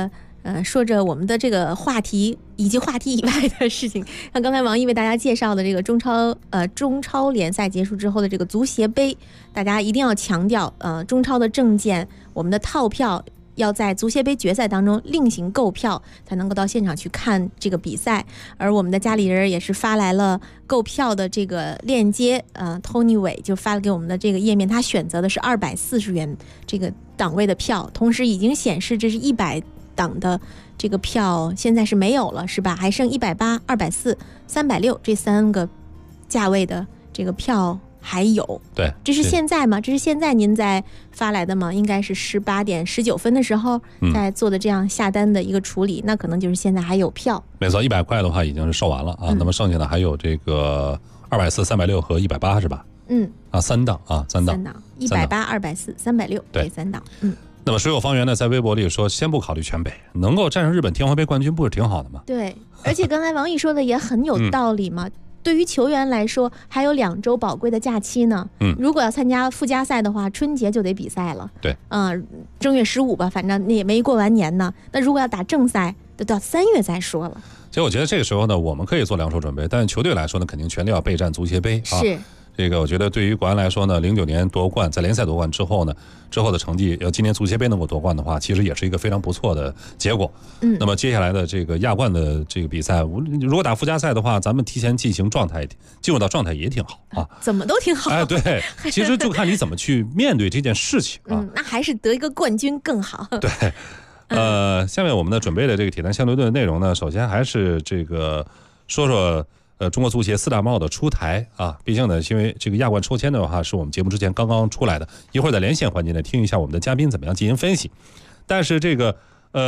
E: 说着我们的这个话题以及话题以外的事情。像刚才王毅为大家介绍的这个中超联赛结束之后的这个足协杯，大家一定要强调，中超的证件，我们的套票要在足协杯决赛当中另行购票，才能够到现场去看这个比赛。而我们的家里人也是发来了购票的这个链接，Tony 伟就发了给我们的这个页面，他选择的是240元这个档位的票，同时已经显示这是100档的这个票现在是没有了，是吧？还剩180、240、360这3个价位的这个票还有。
D: 对，
E: 这是现在吗？这是现在您在发来的吗？应该是18点19分的时候在做的这样下单的一个处理，那可能就是现在还有票。
D: 没错，100块的话已经是售完了啊，那么剩下的还有这个240、360和180是吧？3档啊，3档
E: ，180、240、360这3档。
D: 那么水有方圆呢，在微博里说，先不考虑全北，能够战胜日本天皇杯冠军，不是挺好的吗？
E: 对，而且刚才王毅说的也很有道理嘛。对于球员来说，还有2周宝贵的假期呢。如果要参加附加赛的话，春节就得比赛了。
D: 对，
E: 正月15吧，反正也没过完年呢。那如果要打正赛，都到3月再说了。
D: 其实我觉得这个时候呢，我们可以做2手准备，但是球队来说呢，肯定全力要备战足协杯啊。
E: 是。
D: 这个我觉得对于国安来说呢，09年夺冠，在联赛夺冠之后呢，之后的成绩，要今年足协杯能够夺冠的话，其实也是一个非常不错的结果。那么接下来的这个亚冠的这个比赛，如果打附加赛的话，咱们提前进入到状态也挺好啊。
E: 怎么都挺好。
D: 哎，对，其实就看你怎么去面对这件事情啊。
E: 那还是得一个冠军更好。
D: 对。下面我们的准备的这个铁蛋相对论的内容呢，首先还是这个说说。中国足协4大帽的出台啊，毕竟呢，因为这个亚冠抽签的话，是我们节目之前刚刚出来的，一会儿在连线环节呢，听一下我们的嘉宾怎么样进行分析。但是这个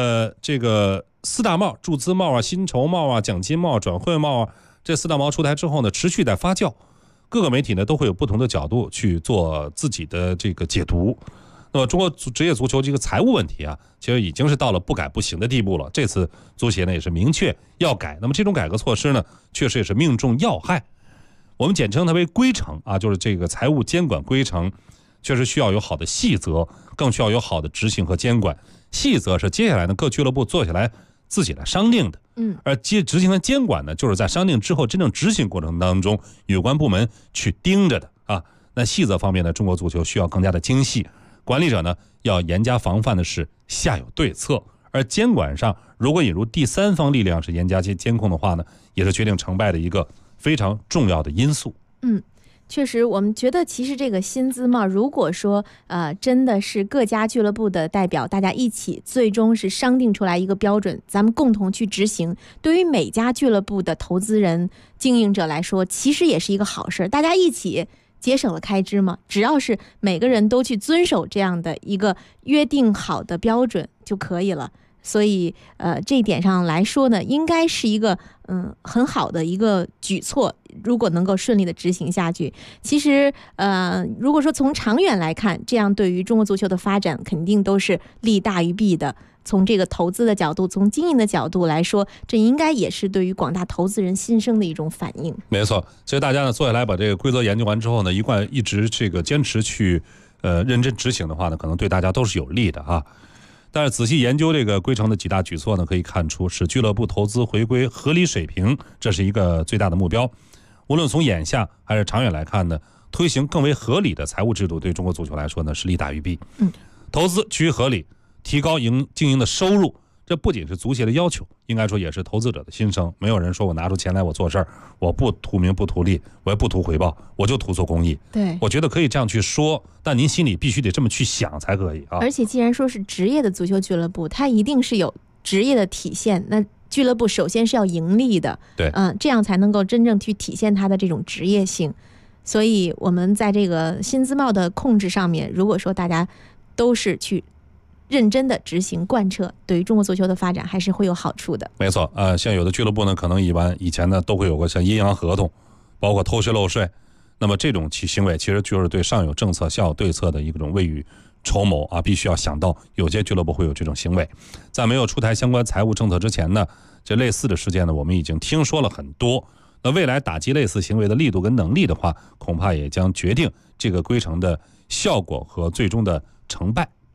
D: 4大帽，注资帽啊、薪酬帽啊、奖金帽、转会帽啊，这4大帽出台之后呢，持续在发酵，各个媒体呢都会有不同的角度去做自己的这个解读。那么中国职业足球这个财务问题啊，其实已经是到了不改不行的地步了。这次足协呢也是明确要改，那么这种改革措施呢，确实也是命中要害。我们简称它为规程啊，就是这个财务监管规程，确实需要有好的细则，更需要有好的执行和监管。细则是接下来呢各俱乐部坐下来自己来商定的，而执行和监管呢，就是在商定之后真正执行过程当中，有关部门去盯着的啊。那细则方面呢，中国足球需要更加的精细。管理者呢要严加防范的是下有对策，而监管上如果引入第三方力量是严加监控的话呢，也是决定成败的一个非常重要的因素。
E: 确实，我们觉得其实这个薪资帽，如果说真的是各家俱乐部的代表，大家一起最终是商定出来一个标准，咱们共同去执行，对于每家俱乐部的投资人、经营者来说，其实也是一个好事，大家一起节省了开支嘛，只要是每个人都去遵守这样的一个约定好的标准就可以了。所以这一点上来说呢，应该是一个很好的一个举措，如果能够顺利的执行下去。其实如果说从长远来看，这样对于中国足球的发展肯定都是利大于弊的。从这个投资的角度，从经营的角度来说，这应该也是对于广大投资人心声的一种反应。
D: 没错，其实大家呢坐下来把这个规则研究完之后呢，一直这个坚持去认真执行的话呢，可能对大家都是有利的啊。但是仔细研究这个规程的几大举措呢，可以看出使俱乐部投资回归合理水平，这是一个最大的目标。无论从眼下还是长远来看呢，推行更为合理的财务制度，对中国足球来说呢是利大于弊。投资趋于合理，提高经营的收入，这不仅是足协的要求，应该说也是投资者的心声。没有人说我拿出钱来我做事儿，我不图名不图利，我也不图回报，我就图做公益。
E: 对，
D: 我觉得可以这样去说，但您心里必须得这么去想才可以啊。
E: 而且既然说是职业的足球俱乐部，它一定是有职业的体现，那俱乐部首先是要盈利的，
D: 对，
E: 这样才能够真正去体现它的这种职业性。所以我们在这个薪资帽的控制上面，如果说大家都是去认真的执行贯彻，对于中国足球的发展还是会有好处的。
D: 没错，像有的俱乐部呢，可能以前呢都会有个像阴阳合同，包括偷税漏税，那么这种行为其实就是对上有政策下有对策的一种未雨绸缪啊，必须要想到有些俱乐部会有这种行为。在没有出台相关财务政策之前呢，这类似的事件呢，我们已经听说了很多。那未来打击类似行为的力度跟能力的话，恐怕也将决定这个规程的效果和最终的成败。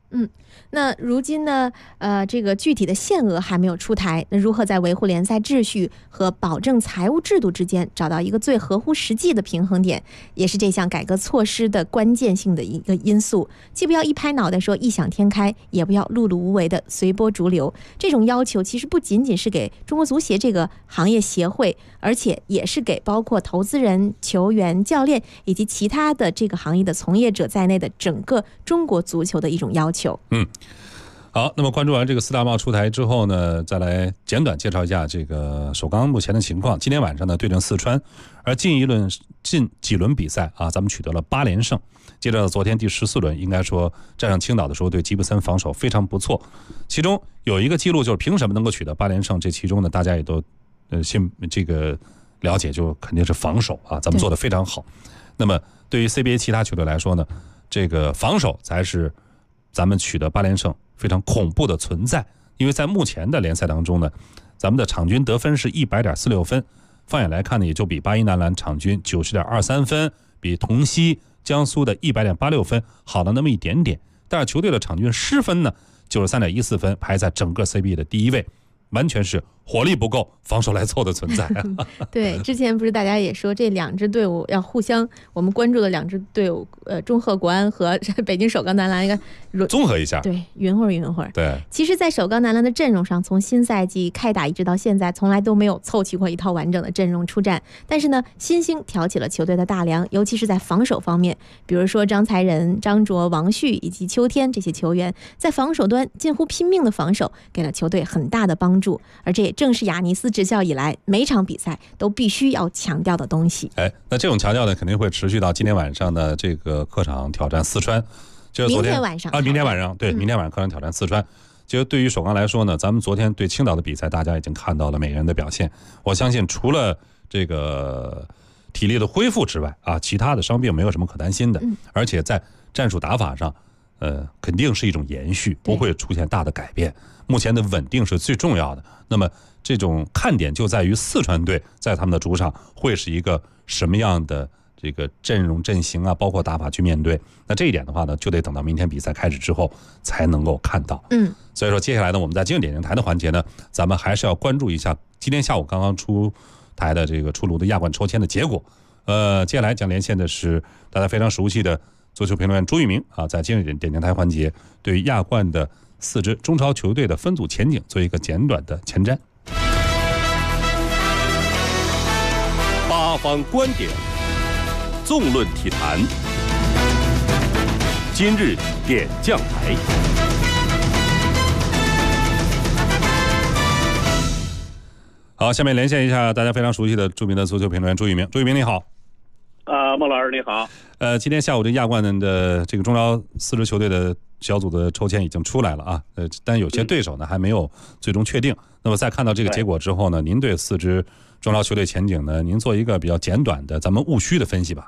E: 那如今呢，这个具体的限额还没有出台，那如何在维护联赛秩序和保证财务制度之间找到一个最合乎实际的平衡点，也是这项改革措施的关键性的一个因素。既不要一拍脑袋说异想天开，也不要碌碌无为的随波逐流。这种要求其实不仅仅是给中国足协这个行业协会，而且也是给包括投资人、球员、教练以及其他的这个行业的从业者在内的整个中国足球的一种要求。
D: 好，那么关注完这个四大帽出台之后呢，再来简短介绍一下这个首钢目前的情况。今天晚上呢对阵四川，而近几轮比赛啊，咱们取得了8连胜。接着昨天第14轮，应该说战胜青岛的时候，对吉布森防守非常不错。其中有一个记录，就是凭什么能够取得8连胜？这其中呢，大家也都这个了解，就肯定是防守啊，咱们做得非常好。那么对于 CBA 其他球队来说呢，这个防守才是咱们取得8连胜非常恐怖的存在。因为在目前的联赛当中呢，咱们的场均得分是100.46分，放眼来看呢，也就比8一男篮场均90.23分，比同曦江苏的100.86分好了那么一点点。但是球队的场均失分呢93.14分，排在整个 CBA 的第1位，完全是火力不够，防守来凑的存在。
E: 对，之前不是大家也说这两支队伍要互相，我们关注的两支队伍，中赫国安和北京首钢男篮应该
D: 综合一下，
E: 对，匀会儿。
D: 对，
E: 其实，在首钢男篮的阵容上，从新赛季开打一直到现在，从来都没有凑齐过一套完整的阵容出战。但是呢，新星挑起了球队的大梁，尤其是在防守方面，比如说张才仁、张卓、王旭以及邱天这些球员，在防守端近乎拼命的防守，给了球队很大的帮助。而这也正是雅尼斯执教以来每场比赛都必须要强调的东西。
D: 那这种强调呢，肯定会持续到今天晚上的这个客场挑战四川。就是昨天
E: 明天晚上
D: 明天晚上对，明天晚上客场挑战四川。其实对于首钢来说呢，咱们昨天对青岛的比赛，大家已经看到了每个人的表现。我相信除了这个体力的恢复之外啊，其他的伤病没有什么可担心的。而且在战术打法上，肯定是一种延续，不会出现大的改变。目前的稳定是最重要的。那么这种看点就在于四川队在他们的主场会是一个什么样的这个阵容阵型啊，包括打法去面对。那这一点的话呢，就得等到明天比赛开始之后才能够看到。所以说接下来呢，我们在今日点评台的环节呢，咱们还是要关注一下今天下午刚刚出台的这个出炉的亚冠抽签的结果。接下来将连线的是大家非常熟悉的足球评论员朱玉明啊，在今日点评台环节对于亚冠的4支中超球队的分组前景做一个简短的前瞻。
Q: 八方观点，纵论体坛，今日点将台。
D: 好，下面连线一下大家非常熟悉的著名的足球评论员朱玉明。朱玉明你好。
R: 孟老师你好。
D: 今天下午这亚冠的这个中超4支球队的小组的抽签已经出来了啊，但有些对手呢还没有最终确定。那么在看到这个结果之后呢，您对4支中超球队前景呢，您做一个比较简短的咱们务虚的分析吧。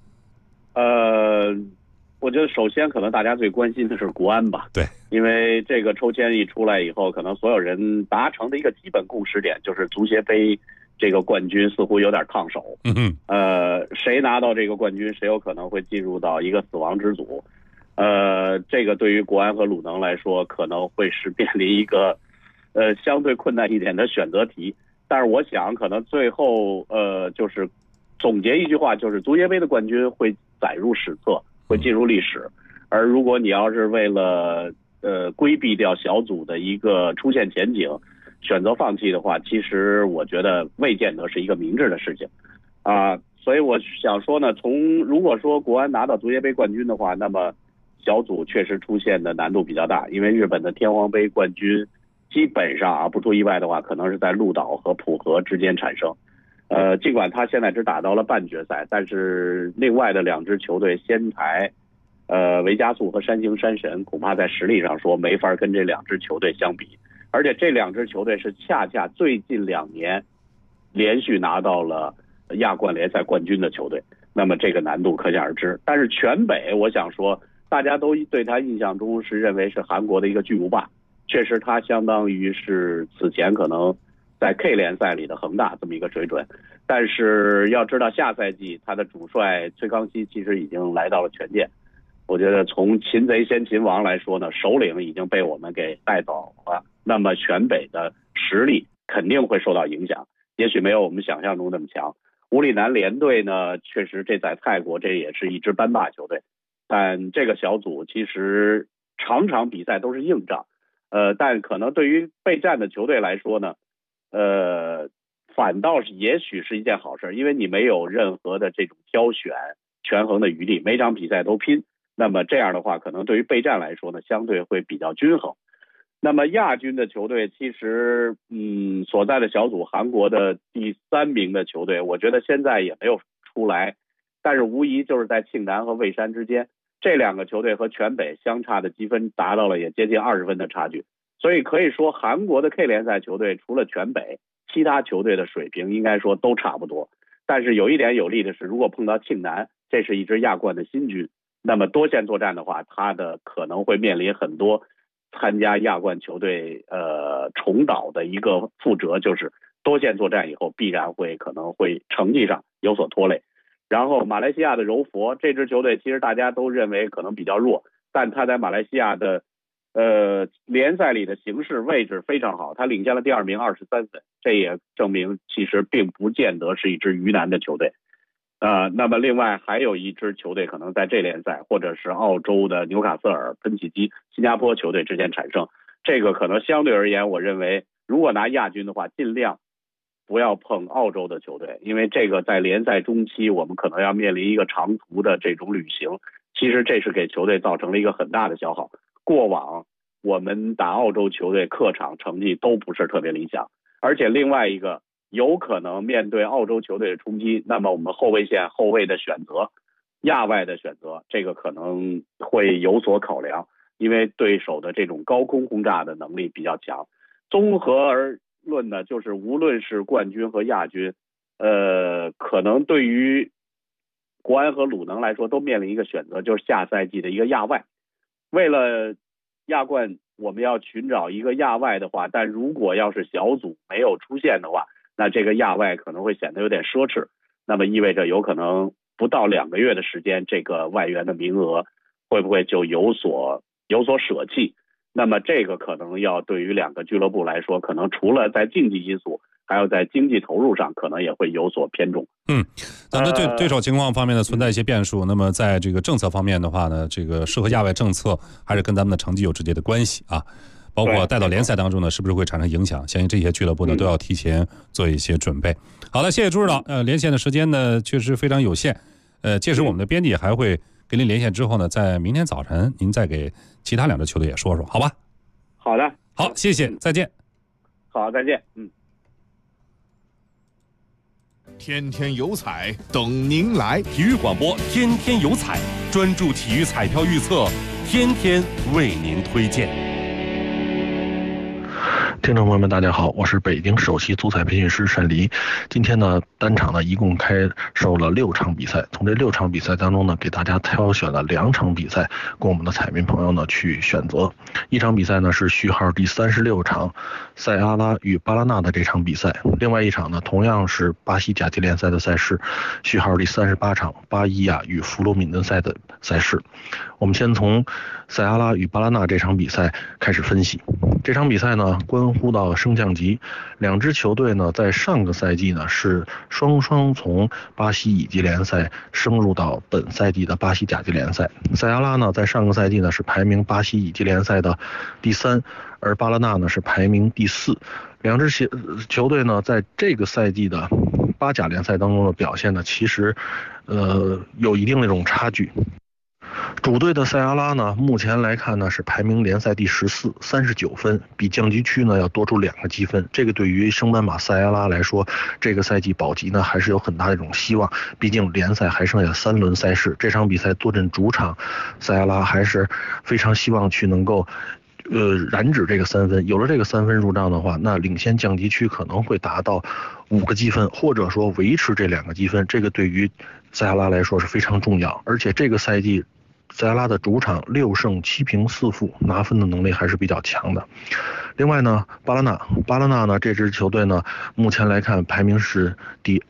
R: 我觉得首先可能大家最关心的是国安吧。
D: 对，
R: 因为这个抽签一出来以后，可能所有人达成的一个基本共识点就是足协杯这个冠军似乎有点烫手。谁拿到这个冠军，谁有可能会进入到一个死亡之组。这个对于国安和鲁能来说，可能会是面临一个相对困难一点的选择题。但是我想，可能最后就是总结一句话，就是足协杯的冠军会载入史册，会进入历史。而如果你要是为了规避掉小组的一个出现前景，选择放弃的话，其实我觉得未见得是一个明智的事情啊。所以我想说呢，如果说国安拿到足协杯冠军的话，那么小组确实出现的难度比较大，因为日本的天皇杯冠军基本上啊，不出意外的话，可能是在鹿岛和浦和之间产生。尽管他现在只打到了半决赛，但是另外的2支球队仙台、维加速和山形山神，恐怕在实力上说没法跟这2支球队相比。而且这2支球队是恰恰最近2年连续拿到了亚冠联赛冠军的球队，那么这个难度可想而知。但是全北，我想说，大家都对他印象中是认为是韩国的一个巨无霸，确实他相当于是此前可能在 K 联赛里的恒大这么一个水准。但是要知道下赛季他的主帅崔康熙其实已经来到了权健， 我觉得从擒贼先擒王来说呢，首领已经被我们给带走了，那么全北的实力肯定会受到影响，也许没有我们想象中那么强。武里南联队呢，确实这在泰国这也是一支班霸球队，但这个小组其实场场比赛都是硬仗，但可能对于备战的球队来说呢，反倒是也许是一件好事，因为你没有任何的这种挑选权衡的余地，每场比赛都拼，那么这样的话可能对于备战来说呢，相对会比较均衡。那么亚军的球队其实所在的小组韩国的第3名的球队，我觉得现在也没有出来，但是无疑就是在庆南和蔚山之间，这2个球队和全北相差的积分达到了也接近20分的差距，所以可以说韩国的 K 联赛球队除了全北，其他球队的水平应该说都差不多。但是有一点有利的是，如果碰到庆南，这是一支亚冠的新军，那么多线作战的话，他的可能会面临很多参加亚冠球队重蹈的一个覆辙，就是多线作战以后必然可能会成绩上有所拖累。然后马来西亚的柔佛这支球队其实大家都认为可能比较弱，但他在马来西亚的联赛里的形势位置非常好，他领先了第2名23分，这也证明其实并不见得是一支鱼腩的球队。那么另外还有一支球队可能在这联赛或者是澳洲的纽卡斯尔、喷气机、新加坡球队之间产生，这个可能相对而言，我认为如果拿亚军的话，尽量不要碰澳洲的球队，因为这个在联赛中期我们可能要面临一个长途的这种旅行，其实这是给球队造成了一个很大的消耗。过往我们打澳洲球队客场成绩都不是特别理想，而且另外一个有可能面对澳洲球队的冲击，那么我们后卫线后卫的选择、亚外的选择，这个可能会有所考量，因为对手的这种高空轰炸的能力比较强。综合而论呢，就是无论是冠军和亚军，可能对于国安和鲁能来说都面临一个选择，就是下赛季的一个亚外。为了亚冠我们要寻找一个亚外的话，但如果要是小组没有出现的话，那这个亚外可能会显得有点奢侈，那么意味着有可能不到2个月的时间，这个外援的名额会不会就有所舍弃？那么这个可能要对于2个俱乐部来说，可能除了在竞技因素，还有在经济投入上，可能也会有所偏重。
D: 咱们的对手情况方面呢，存在一些变数。那么在这个政策方面的话呢，这个适合亚外政策还是跟咱们的成绩有直接的关系啊。包括带到联赛当中呢，是不是会产生影响？相信这些俱乐部呢都要提前做一些准备。好的，谢谢朱指导。连线的时间呢确实非常有限。届时我们的编辑还会跟您连线之后呢，在明天早晨您再给其他2支球队也说说，好吧？
R: 好的，
D: 好，谢谢，再见。
R: 好，再见。
S: 天天有彩等您来，
Q: 体育广播天天有彩，专注体育彩票预测，天天为您推荐。
T: 听众朋友们，大家好，我是北京首席足彩培训师单黎。今天呢，单场呢一共开售了6场比赛，从这6场比赛当中呢，给大家挑选了2场比赛，供我们的彩民朋友呢去选择。一场比赛呢是序号第36场，塞阿拉与巴拉纳的这场比赛；另外一场呢，同样是巴西甲级联赛的赛事，序号第38场，巴伊亚与弗罗敏顿赛的赛事。我们先从塞阿拉与巴拉纳这场比赛开始分析。这场比赛呢，关乎到升降级，2支球队呢，在上个赛季呢是双双从巴西乙级联赛升入到本赛季的巴西甲级联赛。塞阿拉呢，在上个赛季呢是排名巴西乙级联赛的第3，而巴拉纳呢是排名第4。2支球队呢，在这个赛季的巴甲联赛当中的表现呢，其实有一定的这种差距。主队的塞阿拉呢，目前来看呢是排名联赛第14 ，39分，比降级区呢要多出2个积分。这个对于升班马塞阿拉来说，这个赛季保级呢还是有很大的一种希望。毕竟联赛还剩下3轮赛事，这场比赛坐镇主场，塞阿拉还是非常希望去能够染指这个3分。有了这个3分入账的话，那领先降级区可能会达到5个积分，或者说维持这2个积分。这个对于塞阿拉来说是非常重要，而且这个赛季塞亚拉的主场6胜7平4负，拿分的能力还是比较强的。另外呢，巴拉纳呢这支球队呢，目前来看排名是第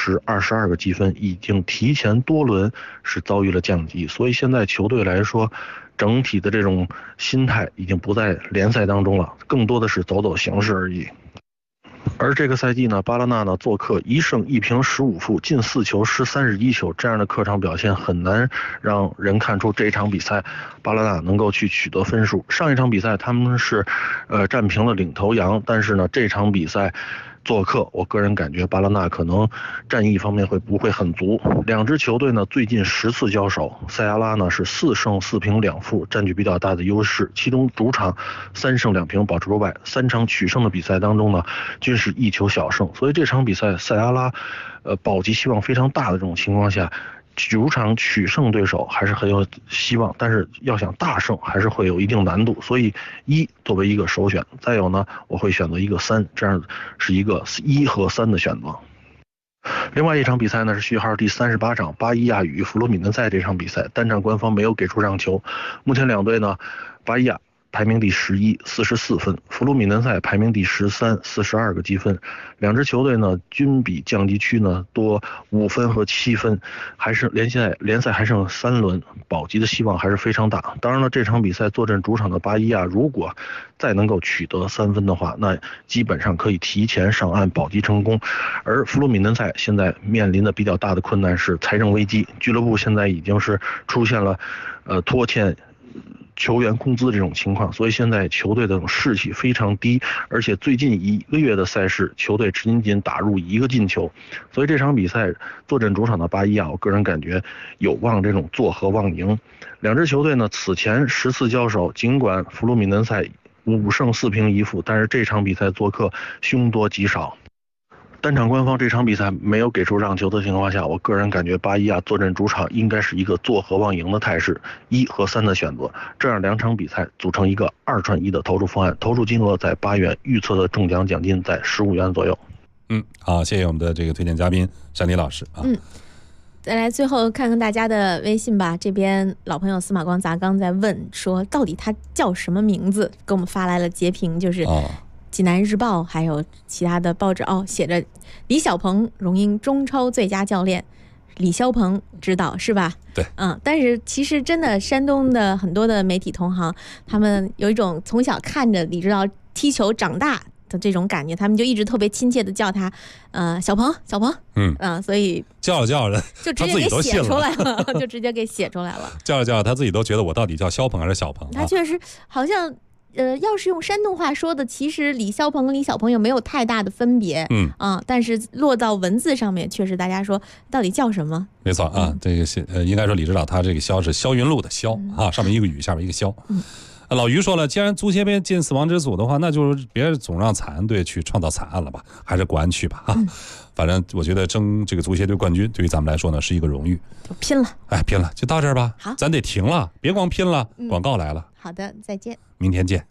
T: 22个积分，已经提前多轮是遭遇了降级，所以现在球队来说，整体的这种心态已经不在联赛当中了，更多的是走走形式而已。而这个赛季呢，巴拉纳呢做客1胜1平15负，进4球失31球，这样的客场表现很难让人看出这场比赛巴拉纳能够去取得分数。上一场比赛他们是战平了领头羊，但是呢这场比赛做客，我个人感觉巴拉纳可能战役方面不会很足。两支球队呢最近10次交手，塞亚拉呢是4胜4平2负，占据比较大的优势，其中主场3胜2平保持不败，3场取胜的比赛当中呢均是1球小胜，所以这场比赛塞亚拉保级希望非常大的这种情况下，主场取胜对手还是很有希望，但是要想大胜还是会有一定难度，所以1作为一个首选，再有呢我会选择一个3，这样是一个1和3的选择。另外一场比赛呢是序号第38场巴伊亚与弗罗米嫩塞，这场比赛单场官方没有给出让球，目前两队呢，巴伊亚排名第11 44分，弗鲁米嫩塞排名第13 42个积分，两支球队呢均比降级区呢多5分和7分，还是联赛还剩3轮，保级的希望还是非常大。当然了，这场比赛坐镇主场的巴伊亚如果再能够取得3分的话，那基本上可以提前上岸保级成功。而弗鲁米嫩塞现在面临的比较大的困难是财政危机，俱乐部现在已经是出现了拖欠球员工资这种情况，所以现在球队的士气非常低，而且最近1个月的赛事，球队仅仅打入1个进球，所以这场比赛坐镇主场的巴伊亚，我个人感觉有望这种坐和望赢。两支球队呢，此前10次交手，尽管弗鲁米嫩塞5胜4平1负，但是这场比赛做客凶多吉少。单场官方这场比赛没有给出让球的情况下，我个人感觉巴伊亚坐镇主场应该是一个坐和望赢的态势，1和3的选择，这样2场比赛组成一个2串1的投注方案，投注金额在8元，预测的中奖奖金在15元左右。
D: 好，谢谢我们的这个推荐嘉宾山迪老师啊。
E: 再来最后看看大家的微信吧，这边老朋友司马光砸缸在问说到底他叫什么名字，给我们发来了截屏，就是济南日报还有其他的报纸写着李小鹏荣膺中超最佳教练，李霄鹏指导是吧？
D: 对，
E: 但是其实真的山东的很多的媒体同行，他们有一种从小看着李指导踢球长大的这种感觉，他们就一直特别亲切的叫他小鹏，所以
D: 叫着
E: 就直接给写出来了，就直接给写出来了。
D: 叫着他自己都觉得我到底叫肖鹏还是小鹏？
E: 他确实好像。要是用山东话说的，其实李霄鹏跟李小鹏有没有太大的分别？但是落到文字上面，确实大家说到底叫什么？
D: 没错啊，这个应该说李指导他这个肖是肖云路的肖上面一个雨，下面一个肖。老于说了，既然足协杯进死亡之组的话，那就是别总让惨案队去创造惨案了吧，还是国安去吧反正我觉得争这个足协队冠军对于咱们来说呢是一个荣誉，
E: 就拼了，
D: 拼了，就到这儿吧。
E: 好，
D: 咱得停了，别光拼了。广告来了。
E: 好的，再见，
D: 明天见。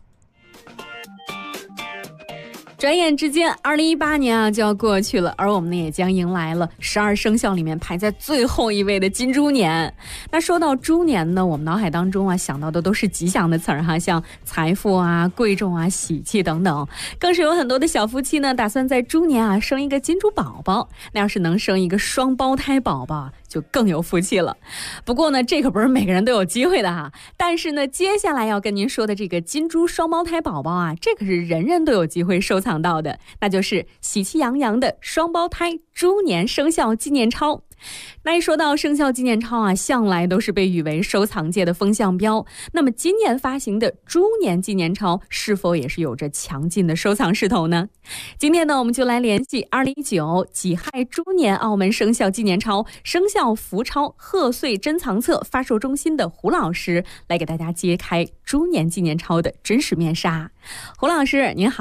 P: 转眼之间，2018年就要过去了，而我们呢也将迎来了12生肖里面排在最后一位的金猪年。那说到猪年呢，我们脑海当中想到的都是吉祥的词儿像财富贵重喜气等等，更是有很多的小夫妻呢打算在猪年生一个金猪宝宝。那要是能生一个双胞胎宝宝，就更有福气了。不过呢，这可不是每个人都有机会的但是呢，接下来要跟您说的这个金猪双胞胎宝宝这可是人人都有机会收藏到的，那就是喜气洋洋的双胞胎猪年生肖纪念钞。那一说到生肖纪念钞向来都是被誉为收藏界的风向标。那么今年发行的猪年纪念钞是否也是有着强劲的收藏势头呢？今天呢，我们就来联系2019己亥猪年澳门生肖纪念钞生肖福钞贺岁珍藏册发售中心的胡老师，来给大家揭开猪年纪念钞的真实面纱。胡老师您好。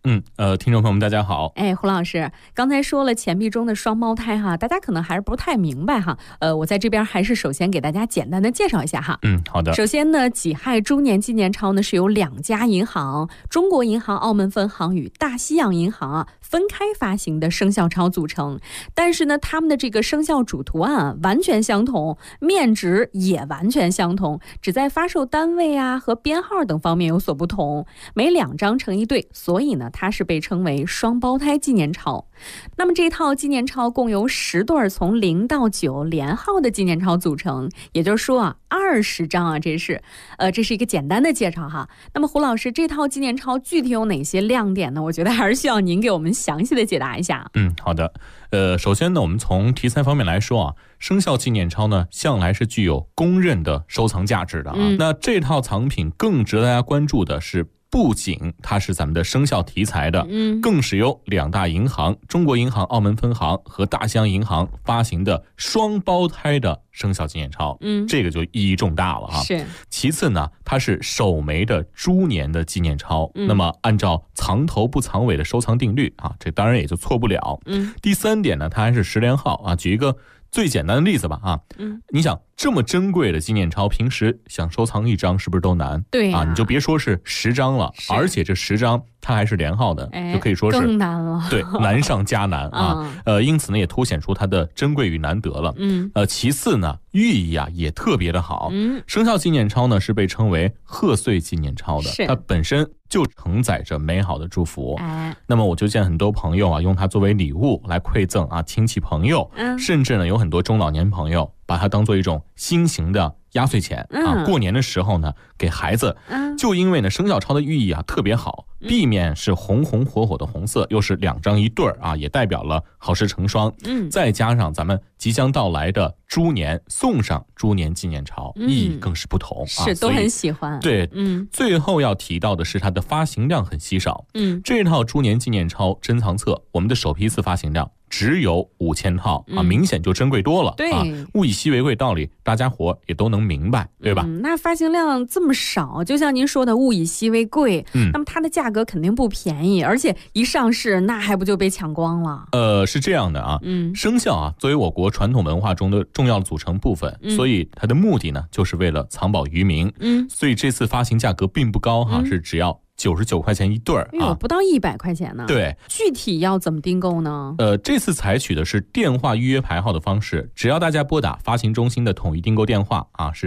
U: 听众朋友们大家好。
V: 胡老师，刚才说了钱币中的双胞胎哈，大家可能还是不太明白哈。我在这边还是首先给大家简单的介绍一下哈。
U: 好的。
V: 首先呢，己亥猪年纪念钞呢是由2家银行，中国银行澳门分行与大西洋银行分开发行的生肖钞组成，但是呢，他们的这个生肖主图案完全相同，面值也完全相同，只在发售单位和编号等方面有所不同，每2张成一对，所以呢，它是被称为双胞胎纪念钞。那么这套纪念钞共由10对从0到9连号的纪念钞组成，也就是说20张这是一个简单的介绍哈。那么胡老师，这套纪念钞具体有哪些亮点呢？我觉得还是需要您给我们详细的解答一下。
U: 好的。首先呢，我们从题材方面来说生肖纪念钞呢，向来是具有公认的收藏价值的那这套藏品更值得大家关注的是，不仅它是咱们的生肖题材的，更是由2大银行，中国银行澳门分行和大西洋银行发行的双胞胎的生肖纪念钞，这个就意义重大了
V: 是。
U: 其次呢，它是首枚的猪年的纪念钞，那么按照藏头不藏尾的收藏定律这当然也就错不了。第3点呢，它还是10连号举一个最简单的例子吧你想这么珍贵的纪念钞，平时想收藏1张是不是都难？
V: 对
U: 你就别说是10张了，而且这10张它还是连号的，就可以说是
V: 更难了。
U: 对，难上加难因此呢，也凸显出它的珍贵与难得了。其次呢，寓意也特别的好。生肖纪念钞呢是被称为贺岁纪念钞的，它本身就承载着美好的祝福。那么我就见很多朋友用它作为礼物来馈赠亲戚朋友，甚至呢有很多中老年朋友把它当做一种新型的压岁钱过年的时候呢给孩子。就因为呢生肖钞的寓意特别好，地面是红红火火的红色，又是2张一对也代表了好事成双。再加上咱们即将到来的猪年，送上猪年纪念钞，意义更是不同
V: 是都很喜欢。
U: 对，最后要提到的是它的发行量很稀少。这套猪年纪念钞珍藏册，我们的首批次发行量只有5000套明显就珍贵多了。
V: 对，
U: 物以稀为贵道理大家伙也都能明白，对吧？
V: 那发行量这么少，就像您说的物以稀为贵，那么它的价格肯定不便宜，而且一上市那还不就被抢光了？
U: 是这样的生肖作为我国传统文化中的重要的组成部分，所以它的目的呢就是为了藏宝于民。所以这次发行价格并不高是只要99块钱一对
V: 不到100块钱呢。
U: 对，
V: 具体要怎么订购呢？
U: 这次采取的是电话预约排号的方式，只要大家拨打发行中心的统一订购电话是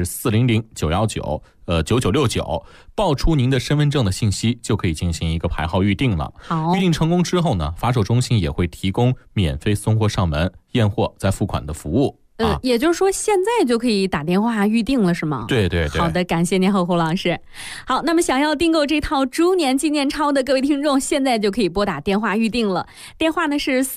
U: 400-919-9969，报出您的身份证的信息，就可以进行一个排号预定了。
V: 好，
U: 预定成功之后呢，发售中心也会提供免费送货上门、验货再付款的服务。
V: 也就是说现在就可以打电话预定了是吗？
U: 对对对。
V: 好的，感谢您胡老师。好，那么想要订购这套猪年纪念钞的各位听众，现在就可以拨打电话预定了。电话呢是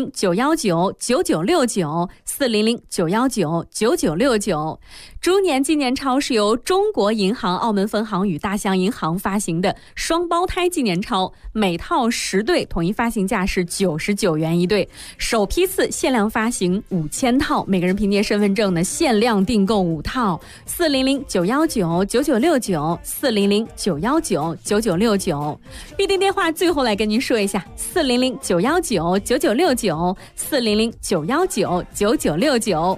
V: 400-919-9969，400-919-9969。猪年纪念钞是由中国银行澳门分行与大西洋银行发行的双胞胎纪念钞，每套10对，统一发行价是99元一对，首批次限量发行5000套，每个人凭借身份证呢限量订购5套。400-919-9969，400-919-9969。预定电话最后来跟您说一下，400-919-9969，400-919-9969。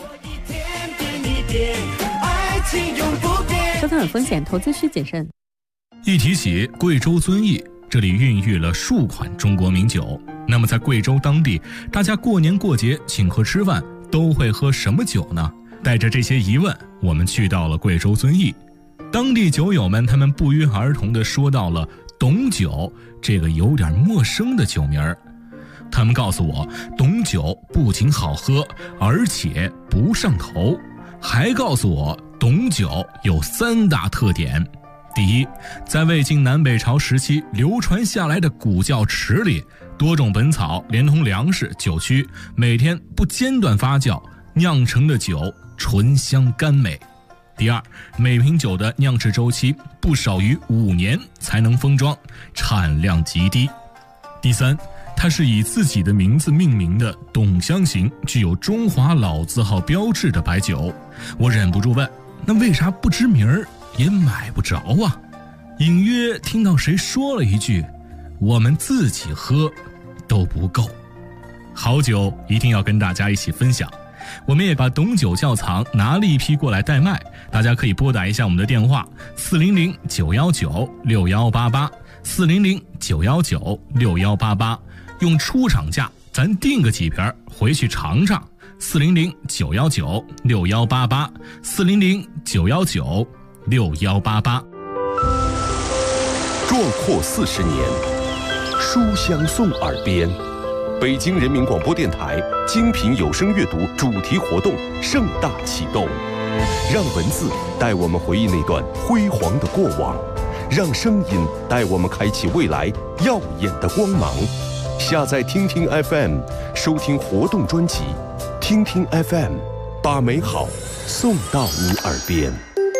V: 收藏有风险，投资需谨慎。
I: 一提起贵州遵义，这里孕育了数款中国名酒。那么在贵州当地，大家过年过节请客吃饭都会喝什么酒呢？带着这些疑问，我们去到了贵州遵义。当地酒友们他们不约而同地说到了董酒这个有点陌生的酒名儿。他们告诉我，董酒不仅好喝，而且不上头，还告诉我董酒有3大特点。第一，在魏晋南北朝时期流传下来的古窖池里，多种本草连同粮食、酒曲，每天不间断发酵酿成的酒醇香甘美。第二，每瓶酒的酿制周期不少于5年才能封装，产量极低。第三，它是以自己的名字命名的董香型，具有中华老字号标志的白酒。我忍不住问，那为啥不知名儿也买不着啊？隐约听到谁说了一句， 我们自己喝都不够。好酒一定要跟大家一起分享，我们也把董酒窖藏拿了一批过来代卖，大家可以拨打一下我们的电话400-919-6188，400-919-6188，用出厂价咱订个几瓶回去尝尝。400-919-6188，400-919-6188。
A: 壮阔40年，书香送耳边。北京人民广播电台精品有声阅读主题活动盛大启动，让文字带我们回忆那段辉煌的过往，让声音带我们开启未来耀眼的光芒。下载听听 FM， 收听活动专辑，听听 FM， 把美好送到你耳边。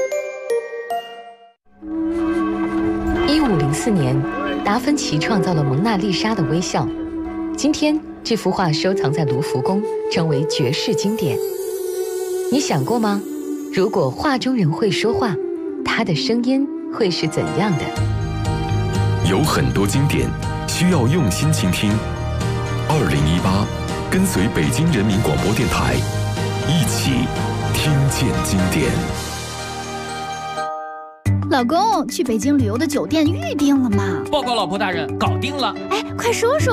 B: 1504年，达芬奇创造了蒙娜丽莎的微笑。今天，这幅画收藏在卢浮宫，成为绝世经典。你想过吗？如果画中人会说话，他的声音会是怎样的？
A: 有很多经典需要用心倾听。2018，跟随北京人民广播电台，一起听见经典。
C: 老公，去北京旅游的酒店预定了吗？
W: 报告老婆大人，搞定了。
C: 哎，快说说。